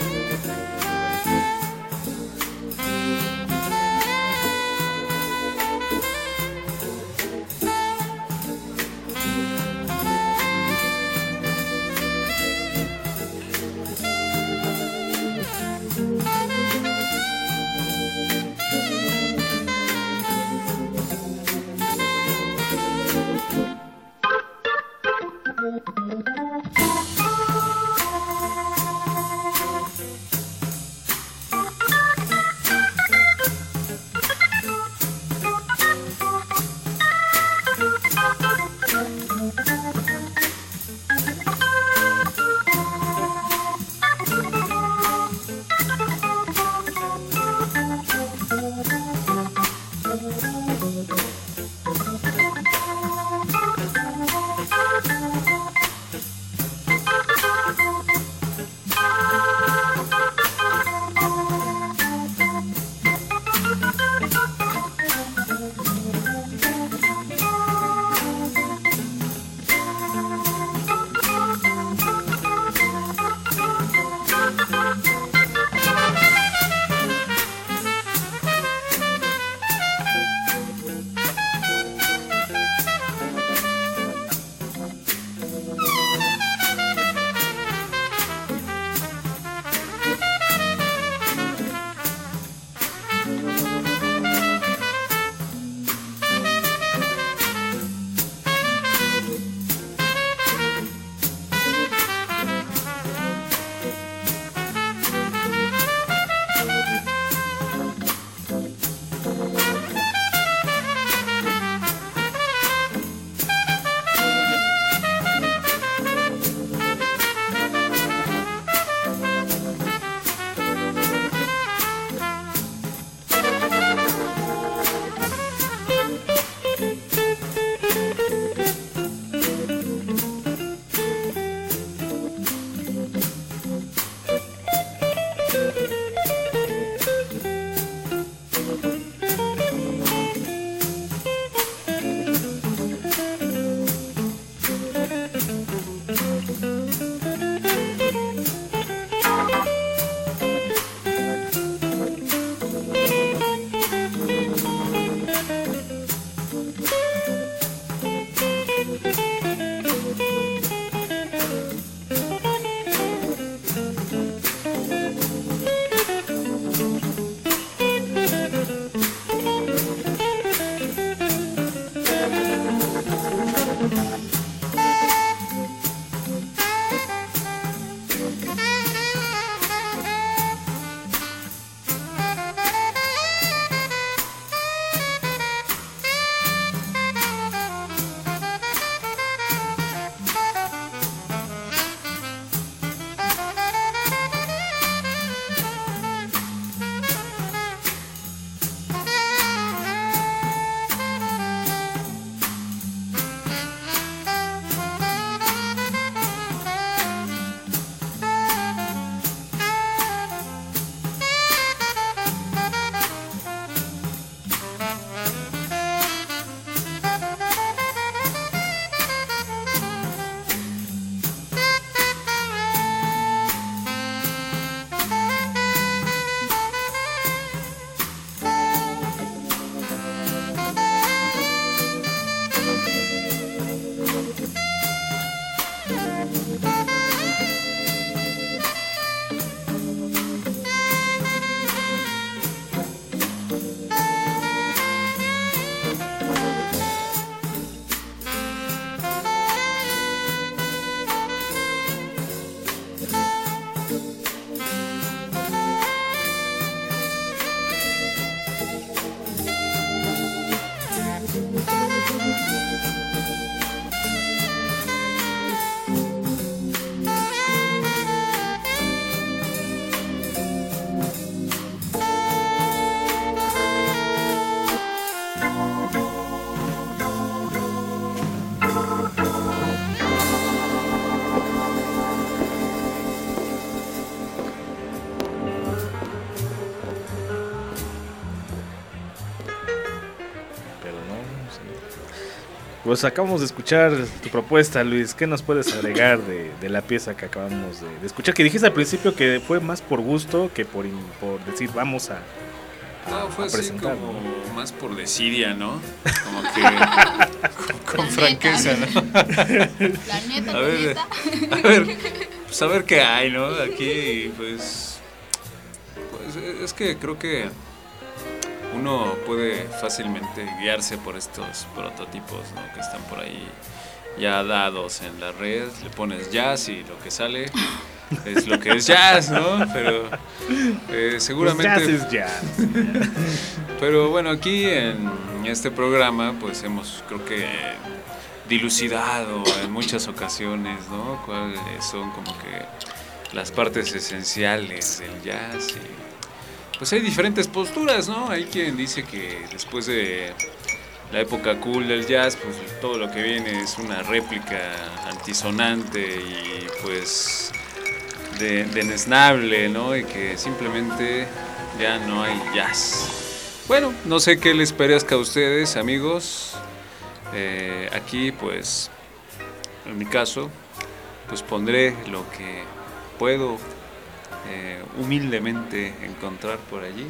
Pues acabamos de escuchar tu propuesta, Luis. ¿Qué nos puedes agregar de, de la pieza que acabamos de, de escuchar? Que dijiste al principio que fue más por gusto que por, por decir vamos a, a, no, fue a presentar. Así como ¿no? Más por desidia, ¿no? Como que con, con franqueza, ¿no? La neta, a ver, neta. A ver, pues a ver qué hay, ¿no? Aquí, pues, pues es que creo que uno puede fácilmente guiarse por estos prototipos, ¿no? Que están por ahí ya dados en la red. Le pones jazz y lo que sale es lo que es jazz, ¿no? Pero eh, seguramente... Pues jazz es jazz. Pero bueno, aquí en este programa pues hemos, creo que, dilucidado en muchas ocasiones, ¿no? Cuáles son como que las partes esenciales del jazz y... Pues hay diferentes posturas, ¿no? Hay quien dice que después de la época cool del jazz, pues todo lo que viene es una réplica antisonante y pues de, denesnable, ¿no? Y que simplemente ya no hay jazz. Bueno, no sé qué les parezca a ustedes, amigos. Eh, aquí, pues, en mi caso, pues pondré lo que puedo Eh, humildemente encontrar por allí.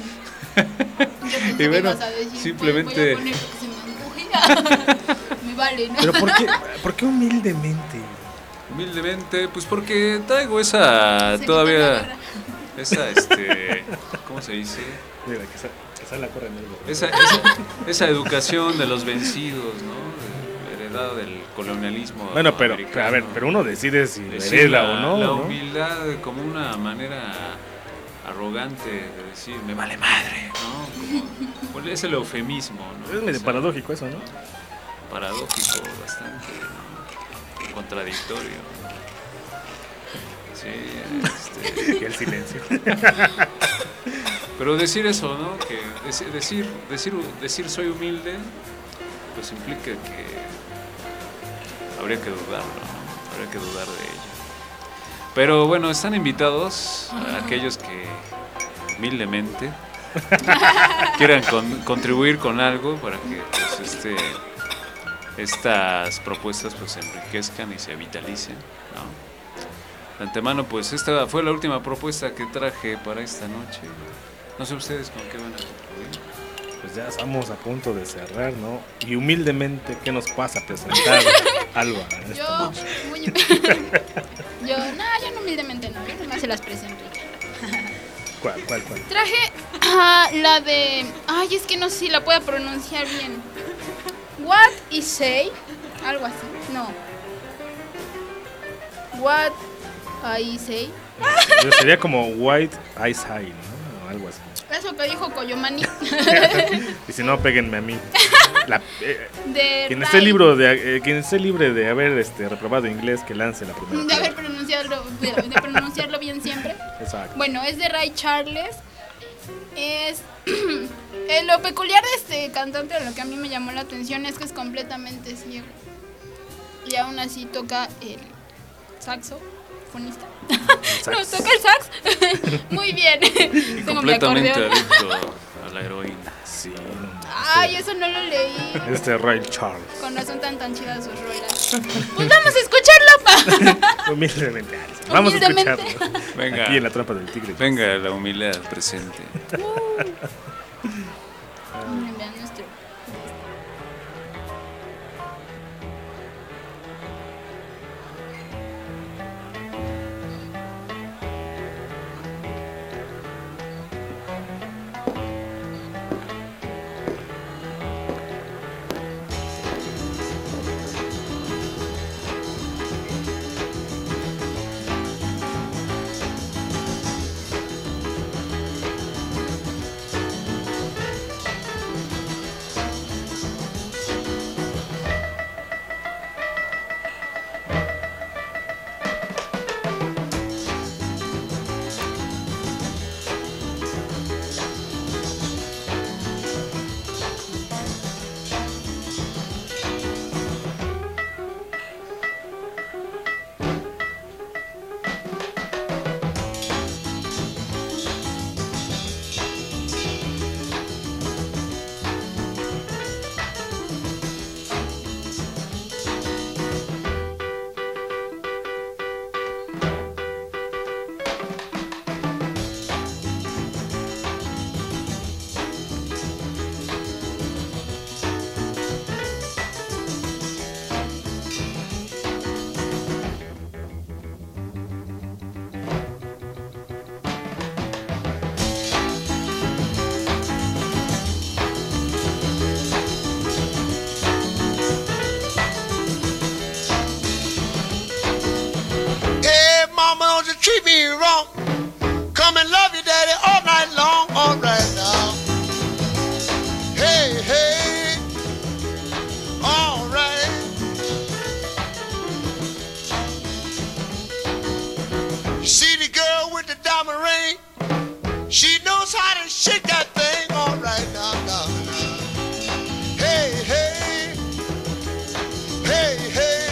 Y bueno, decir, simplemente voy a poner que se me, me vale, ¿no? Pero ¿por qué, ¿por qué humildemente? Humildemente, pues porque traigo esa se todavía esa este, ¿cómo se dice? Mira, que esa, que esa la corre en el esa, esa, esa educación de los vencidos, ¿no? Heredado del colonialismo. Bueno, pero a ver, pero uno decide si hereda o no. La ¿no? humildad como una manera arrogante de decir me vale madre, ¿no? Como, es el eufemismo, ¿no? Es medio o sea, paradójico eso, ¿no? Paradójico, bastante, ¿no? Contradictorio. Sí, este... y el silencio. Pero decir eso, ¿no? Que decir, decir, decir soy humilde, pues implica que habría que dudarlo, ¿no? Habría que dudar de ello. Pero bueno, están invitados a aquellos que humildemente quieran con, contribuir con algo para que pues, este, estas propuestas pues se enriquezcan y se vitalicen, ¿no? De antemano, pues esta fue la última propuesta que traje para esta noche. No sé ustedes con qué van a concluir. Pues ya estamos a punto de cerrar, ¿no? Y humildemente, ¿qué nos pasa a presentar algo a esta yo, noche? Muy... yo, no, yo no humildemente no, yo nomás se las presento. ¿Cuál, cuál, cuál? Traje uh, la de... Ay, es que no sé si la puedo pronunciar bien. What is say? Algo así, no. What I say? Yo sería como White Eyes High, ¿no? O algo así. Eso que dijo Coyomani. Y si no, péguenme a mí. La, eh, de quien, esté libro de, eh, quien esté libre de haber este, reprobado inglés, que lance la primera. De haber pronunciarlo, de, de pronunciarlo bien siempre. Exacto. Bueno, es de Ray Charles. Es eh, lo peculiar de este cantante, lo que a mí me llamó la atención es que es completamente ciego. Y aún así toca el saxo. No, toca el sax. Muy bien. Y completamente adicto a la heroína. Sí. Ay, eso no lo leí. Este Ray Charles. Con razón tan tan chidas sus rolas. Pues vamos a escucharlo, pa. Humildemente. Vamos Humildemente. a escucharlo. Venga. Aquí en la trampa del tigre. Venga, la humildad presente. Uh. Vean nuestro. treat me wrong, come and love you, daddy, all night long, all right now. Hey, hey, all right. You see the girl with the diamond ring? She knows how to shake that thing, all right now, now, now. Hey, hey, hey, hey.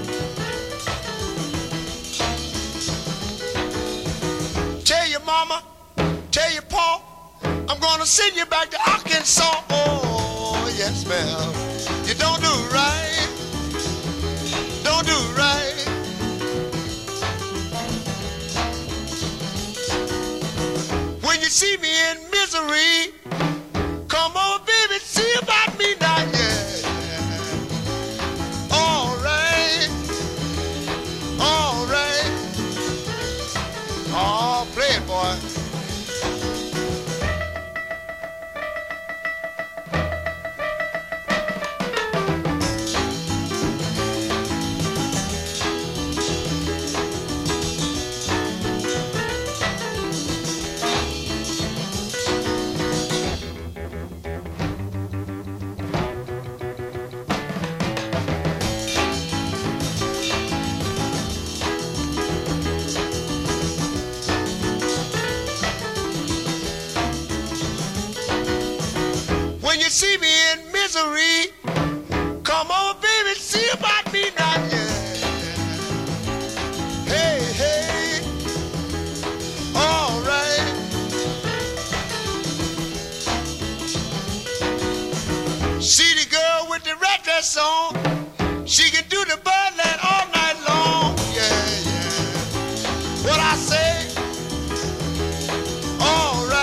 Tell your mama, tell your pa, I'm gonna send you back to Arkansas. Oh, yes, ma'am. You don't do right, don't do right. When you see me in misery, come on, baby, see about me now, yeah. All right, all right. Oh, play it, boy. See me in misery, come on, baby, see about me now, yeah. Hey, hey, all right. See the girl with the red dress on, she can do the Birdland all night long, yeah, yeah. What I say, all right.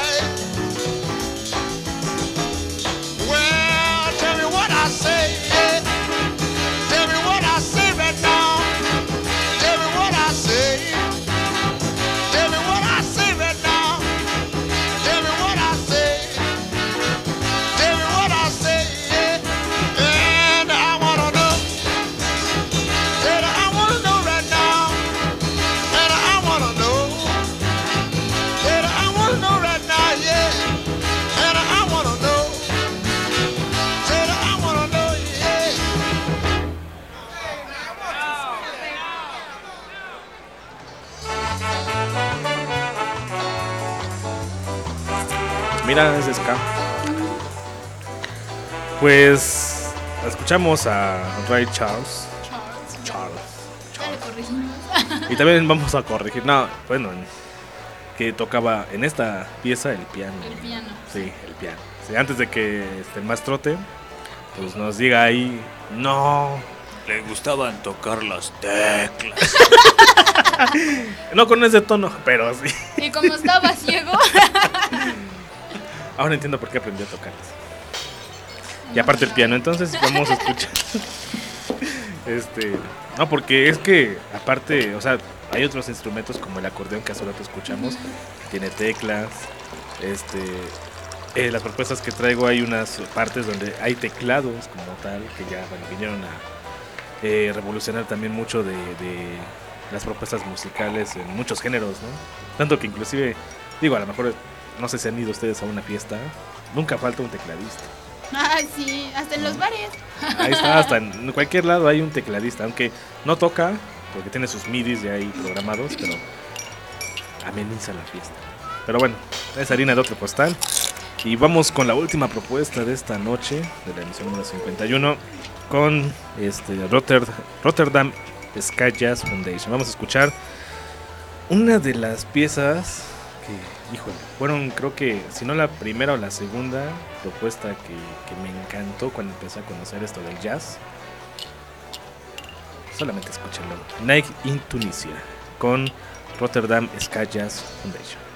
Say, yeah. Tell me what I say right now. Tell me what I say. Tell me what I say right now. Tell me what I say. Tell me what I say, yeah. And I wanna know. And I wanna know right now. And I wanna know. And I wanna know right now, yeah. And I wanna know. Mira, es ska. Pues escuchamos a Ray Charles. Charles. Charles. Ya le corregimos. Y también vamos a corregir. No, bueno, que tocaba en esta pieza el piano. El piano. Sí, el piano. Sí, antes de que este, el maestrote pues nos diga ahí, no. Le gustaban tocar las teclas. No con ese tono, pero sí. Y como estaba ciego. Ahora entiendo por qué aprendí a tocarlas. Y aparte el piano, entonces vamos a escuchar. Este, no, porque es que aparte, o sea, hay otros instrumentos como el acordeón que hace rato escuchamos, tiene teclas. Este, eh, las propuestas que traigo hay unas partes donde hay teclados como tal que ya bueno, vinieron a eh, revolucionar también mucho de, de las propuestas musicales en muchos géneros, ¿no? Tanto que inclusive, digo, a lo mejor no sé si han ido ustedes a una fiesta, nunca falta un tecladista. Ay, sí, hasta en los bares. Ahí está, hasta en cualquier lado hay un tecladista, aunque no toca, porque tiene sus midis ya ahí programados, pero ameniza la fiesta. Pero bueno, es harina de otro costal. Y vamos con la última propuesta de esta noche, de la emisión número cincuenta y uno, con este Rotter, Rotterdam Ska Jazz Foundation. Vamos a escuchar una de las piezas que, híjole, fueron creo que, si no la primera o la segunda propuesta que, que me encantó cuando empecé a conocer esto del jazz. Solamente escúchenlo. Night in Tunisia, con Rotterdam Ska Jazz Foundation.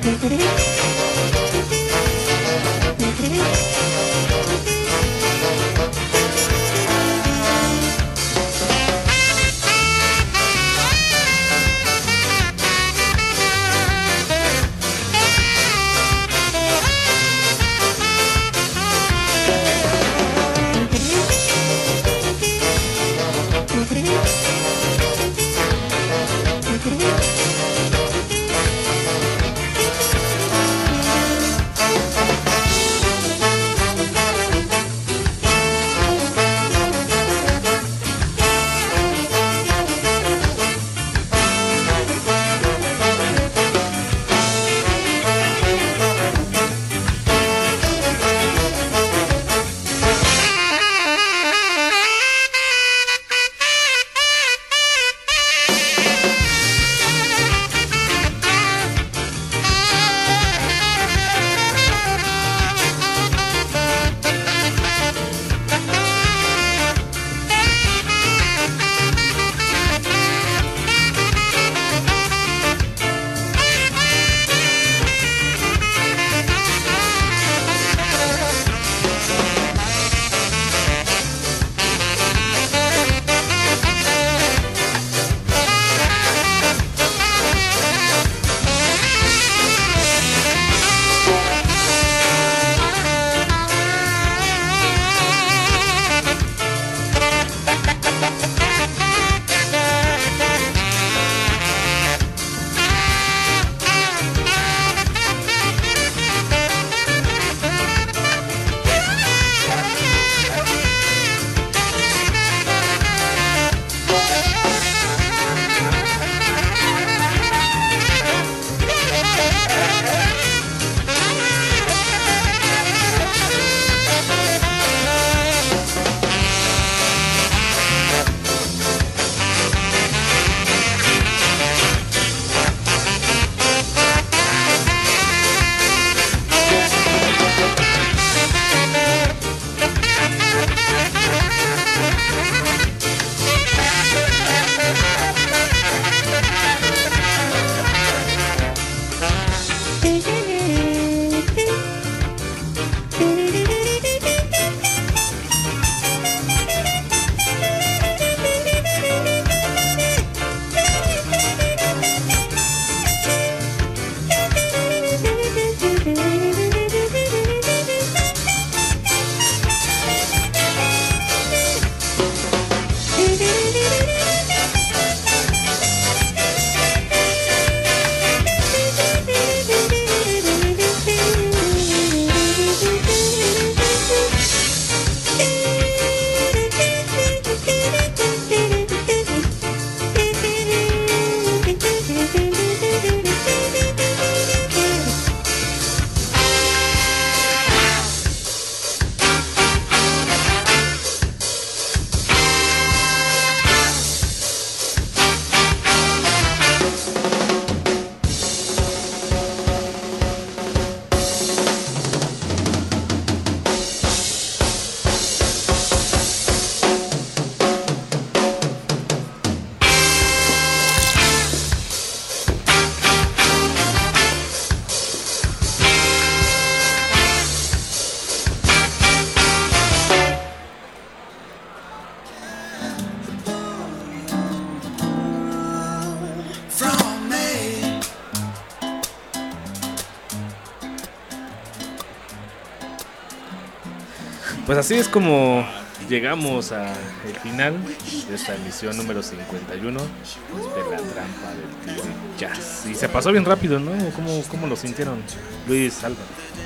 Pues así es como llegamos al final de esta emisión número cincuenta y uno de La Trampa del Tigre Jazz. Y se pasó bien rápido, ¿no? ¿Cómo, cómo lo sintieron, Luis Alba?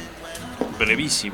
Brevísimo.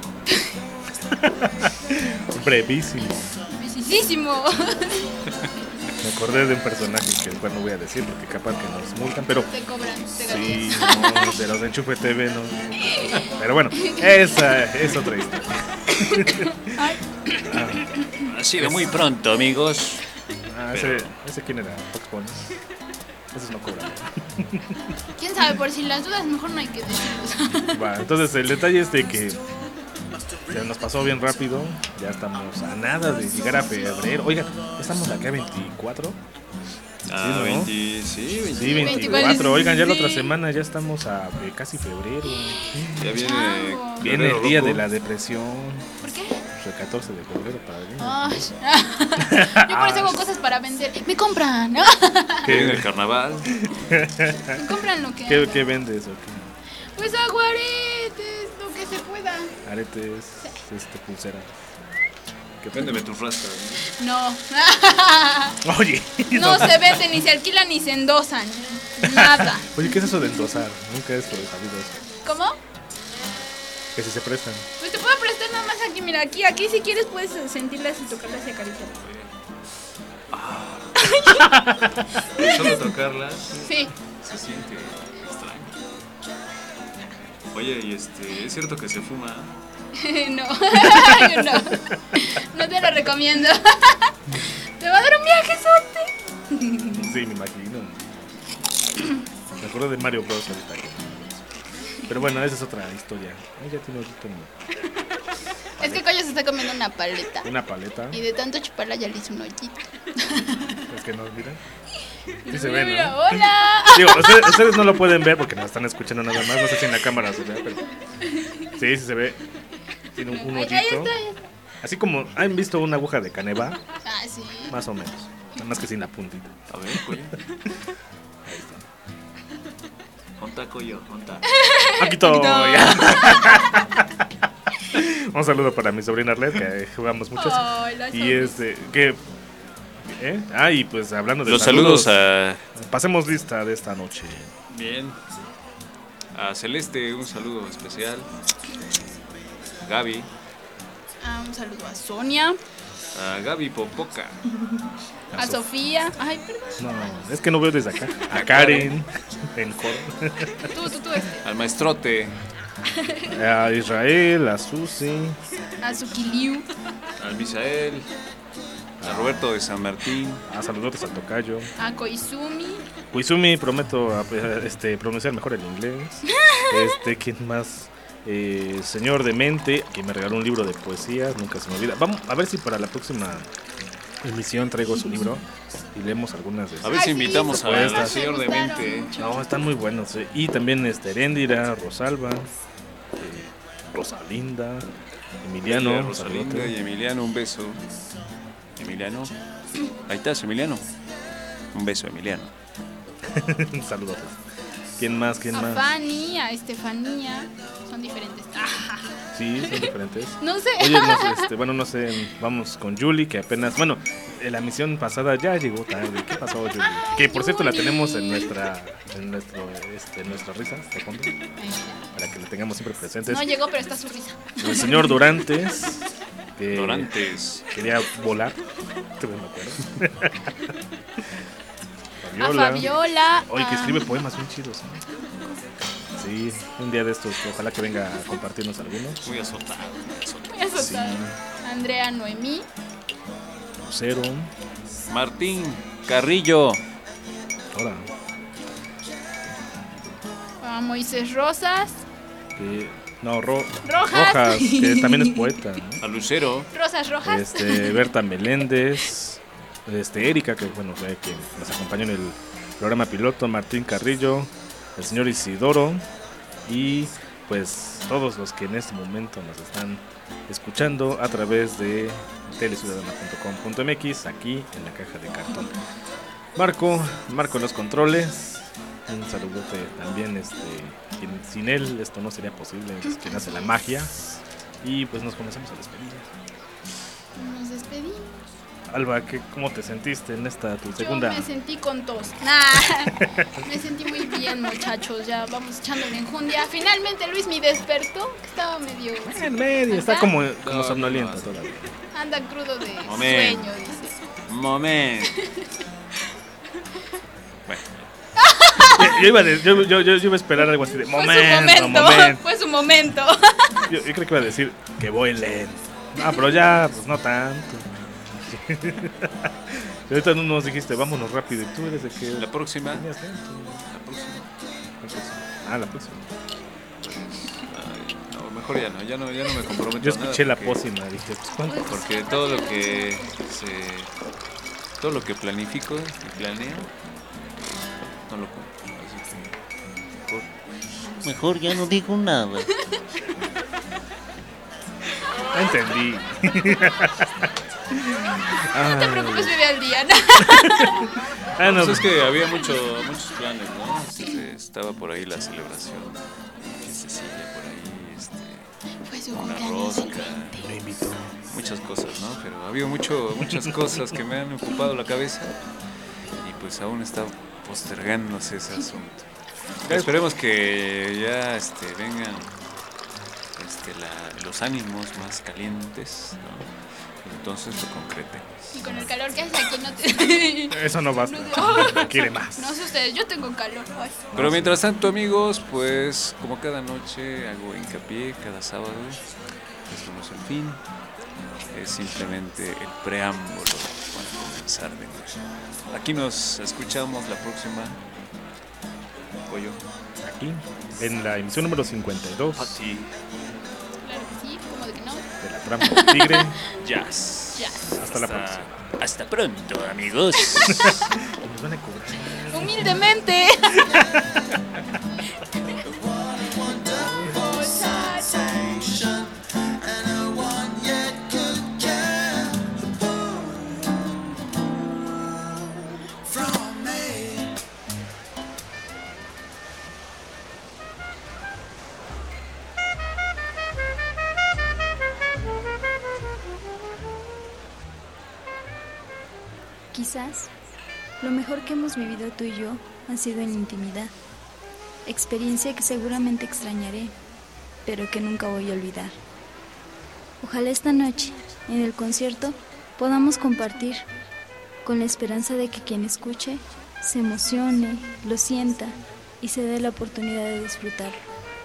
Brevísimo. Brevísimo. Me acordé de un personaje que el cual no voy a decir porque capaz que nos multan, pero... Te cobran, te sí, no, de los de Enchufe T V, no. Pero bueno, esa es otra historia. Ah, ha sido muy pronto, amigos. Ah, ese, ese quién era, Fox Pony. Esos no cobran. ¿Quién sabe? Por si las dudas, mejor no hay que decirlos. Va, entonces el detalle es de que se nos pasó bien rápido. Ya estamos a nada de llegar a febrero. Oiga, estamos acá veinticuatro. Ah, ¿no? veinte, sí, veinticuatro. Sí, veinticuatro. Oigan, ya la otra semana ya estamos a eh, casi febrero. Ya viene, Chavo. Viene febrero el día loco. de la depresión. ¿Por qué? El catorce de febrero para mí. Ay. Yo por eso hago cosas para vender. Me compran, ¿no? Viene el carnaval. Me compran lo que. ¿Qué, qué vendes o qué? Pues aguaretes, lo que se pueda. Aretes, este, pulseras. Véndeme tu frasca. No. Oye, No se vende, ni se alquilan, ni se endosan. Nada. Oye, ¿qué es eso de endosar? Nunca es por sabido eso. ¿Cómo? Que si se prestan. Pues te puedo prestar nada más aquí, mira, aquí, aquí si quieres puedes sentirlas y tocarlas y acariciarlas. Solo tocarlas Sí. se siente extraño. Oye, y este, ¿es cierto que se fuma? No, yo no. No te lo recomiendo. Te va a dar un viajezote. Sí, me imagino. Me acuerdo de Mario Bros. Ahorita. Pero bueno, esa es otra historia. Ay, ya tiene ahorita una, Es que Coyo se está comiendo una paleta. una paleta. Y de tanto chuparla ya le hizo un hoyito. Es que no, mira. Sí se ve, Mira, ¿no? hola. Digo, ustedes, ustedes no lo pueden ver porque nos están escuchando nada más. No sé si en la cámara se ve, pero sí, sí se ve. Tiene un, un Ahí, hoyito. ahí está, ahí está. Así como, ¿han visto una aguja de caneva? Ah, sí. Más o menos. Nada más que sin la puntita. A ver, oye. Monta, Coyo, monta. Aquí estoy. Poquito. Un saludo para mi sobrina Arlet, que jugamos muchos. Ay, la Y este, que. ¿Eh? Ah, y pues hablando de Los saludos a... Pasemos lista de esta noche. Bien. A Celeste, un saludo especial. Gaby. Ah, un saludo a Sonia. A Gaby Popoca. A Sofía. Ay, perdón. No, es que no veo desde acá. A Karen, en coro. Tú, tú, tú, este. Al maestrote. A Israel, a Susi. A Sukiliu. Al Misael. A Roberto de San Martín. A saludos al tocayo. A Koizumi. Kuizumi, prometo este, pronunciar mejor el inglés. Este, ¿quién más? Eh, señor Demente, que me regaló un libro de poesías, nunca se me olvida. Vamos a ver si para la próxima emisión traigo su libro y leemos algunas de A ver si invitamos sí, al propuestas. señor Me gustaron Demente. mucho. No, están muy buenos. eh. Y también este, Heréndira, Rosalba, eh, Rosalinda, Emiliano. A Rosalinda saludote. y Emiliano, un beso. Emiliano. Ahí estás, Emiliano. Un beso, Emiliano. Saludos. ¿Quién más? ¿Quién A más? Fanny, a Estefanía. Son diferentes. Sí, son diferentes. No sé. Oye, no sé, este, bueno, no sé, vamos con Julie, que apenas, bueno, en la misión pasada ya llegó tarde. ¿Qué pasó, Julie? Que por cierto la Julie. tenemos en nuestra, en nuestro, este, en nuestras risas de fondo, para que la tengamos siempre presentes. No llegó, pero está su risa. El señor Dorantes, que Dorantes. quería volar, todavía me acuerdo. A Fabiola. Oye, que a- escribe poemas bien chidos, ¿no? Sí, un día de estos, ojalá que venga a compartirnos algunos. Muy azotado. Muy azotado. Muy azotada. Andrea Noemí. Lucero, Martín Carrillo. ahora, A Moisés Rosas. que, no, Ro- Rojas. que también es poeta, ¿no? A Lucero. Rosas Rojas. Este, Berta Meléndez, este, Erika, que bueno, fue quien nos acompañó en el programa piloto, Martín Carrillo, el señor Isidoro y pues todos los que en este momento nos están escuchando a través de telesudadanía punto com punto m x aquí en la caja de cartón. Marco, Marco en los controles, un saludote también, este, quien, sin él esto no sería posible, es quien hace la magia y pues nos comenzamos a despedir. Nos despedimos. Alba, ¿qué, ¿cómo te sentiste en esta tu Yo segunda? me sentí con tos. Nah, me sentí muy bien, muchachos. Ya vamos echándole enjundia. Finalmente Luis me despertó, que estaba medio. En medio, está ¿Verdad? como, como No, somnolienta no. todavía. Anda crudo de Momento. sueño, dice. Momento. Bueno, Yo, yo iba a, de- yo, yo, yo iba a esperar algo así de Fue momento, su momento. momento. Fue su momento. Yo, yo creo que iba a decir que voy lento. Ah, pero ya, pues no tanto. Y ahorita no nos dijiste, vámonos rápido. ¿Y tú eres de que la próxima. tenías lento? La próxima. La próxima. Ah, la próxima. Ay, no, mejor ya no, ya no, ya no me comprometo Yo a nada escuché la porque- pócima, dije, pues, ¿cuánto? Porque todo lo que se todo lo que planifico y planeo, no lo cumplo. Así que mejor, Mejor ya no digo nada. Entendí. No te preocupes, vive al día. ¿No? Ah, no. Pues es que había mucho, muchos planes, ¿no? Este, estaba por ahí la celebración de Cecilia, por ahí, este, Fue su una cumpleaños el rosca, veinte. Me invitó. muchas cosas, ¿no? Pero ha habido mucho, muchas cosas que me han ocupado la cabeza y pues aún está postergándose ese asunto. Pero esperemos que ya este, vengan este, la, los ánimos más calientes, ¿no? Y entonces lo concretemos. Y con el calor que hace aquí no te... Eso no basta. No, Quiere más. no sé ustedes, yo tengo calor. Ay. Pero mientras tanto, amigos, pues como cada noche hago hincapié, cada sábado, eso no es el fin, es simplemente el preámbulo para comenzar de nuevo. Aquí nos escuchamos la próxima. Pollo. Aquí, en la emisión número cincuenta y dos Pati. Claro que sí, como de que no. de la trampa del tigre. Jazz. Ya. Hasta la próxima. Hasta pronto, amigos. Y nos van a cobrar. Humildemente. Quizás lo mejor que hemos vivido tú y yo ha sido en intimidad, experiencia que seguramente extrañaré, pero que nunca voy a olvidar. Ojalá esta noche, en el concierto, podamos compartir, con la esperanza de que quien escuche se emocione, lo sienta y se dé la oportunidad de disfrutarlo.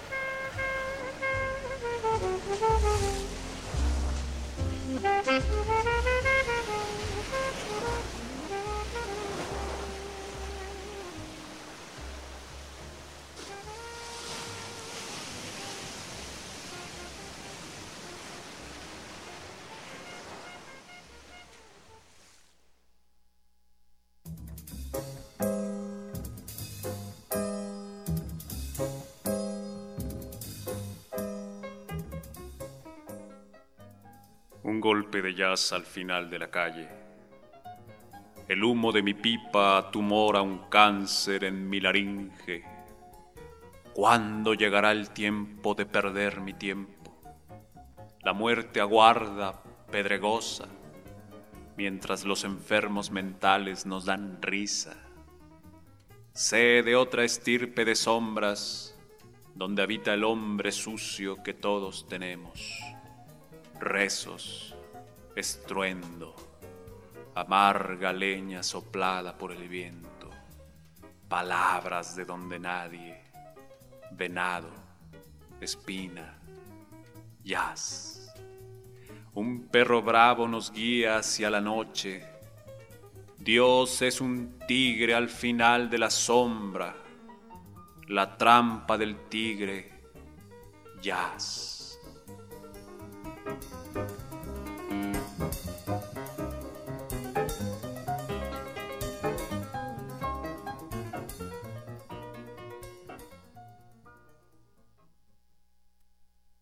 Un golpe de jazz al final de la calle. El humo de mi pipa tumora un cáncer en mi laringe. ¿Cuándo llegará el tiempo de perder mi tiempo? La muerte aguarda, pedregosa, mientras los enfermos mentales nos dan risa. Sé de otra estirpe de sombras, donde habita el hombre sucio que todos tenemos. Rezos, estruendo, amarga leña soplada por el viento, palabras de donde nadie, venado, espina, jazz. Un perro bravo nos guía hacia la noche. Dios es un tigre al final de la sombra, la trampa del tigre, jazz.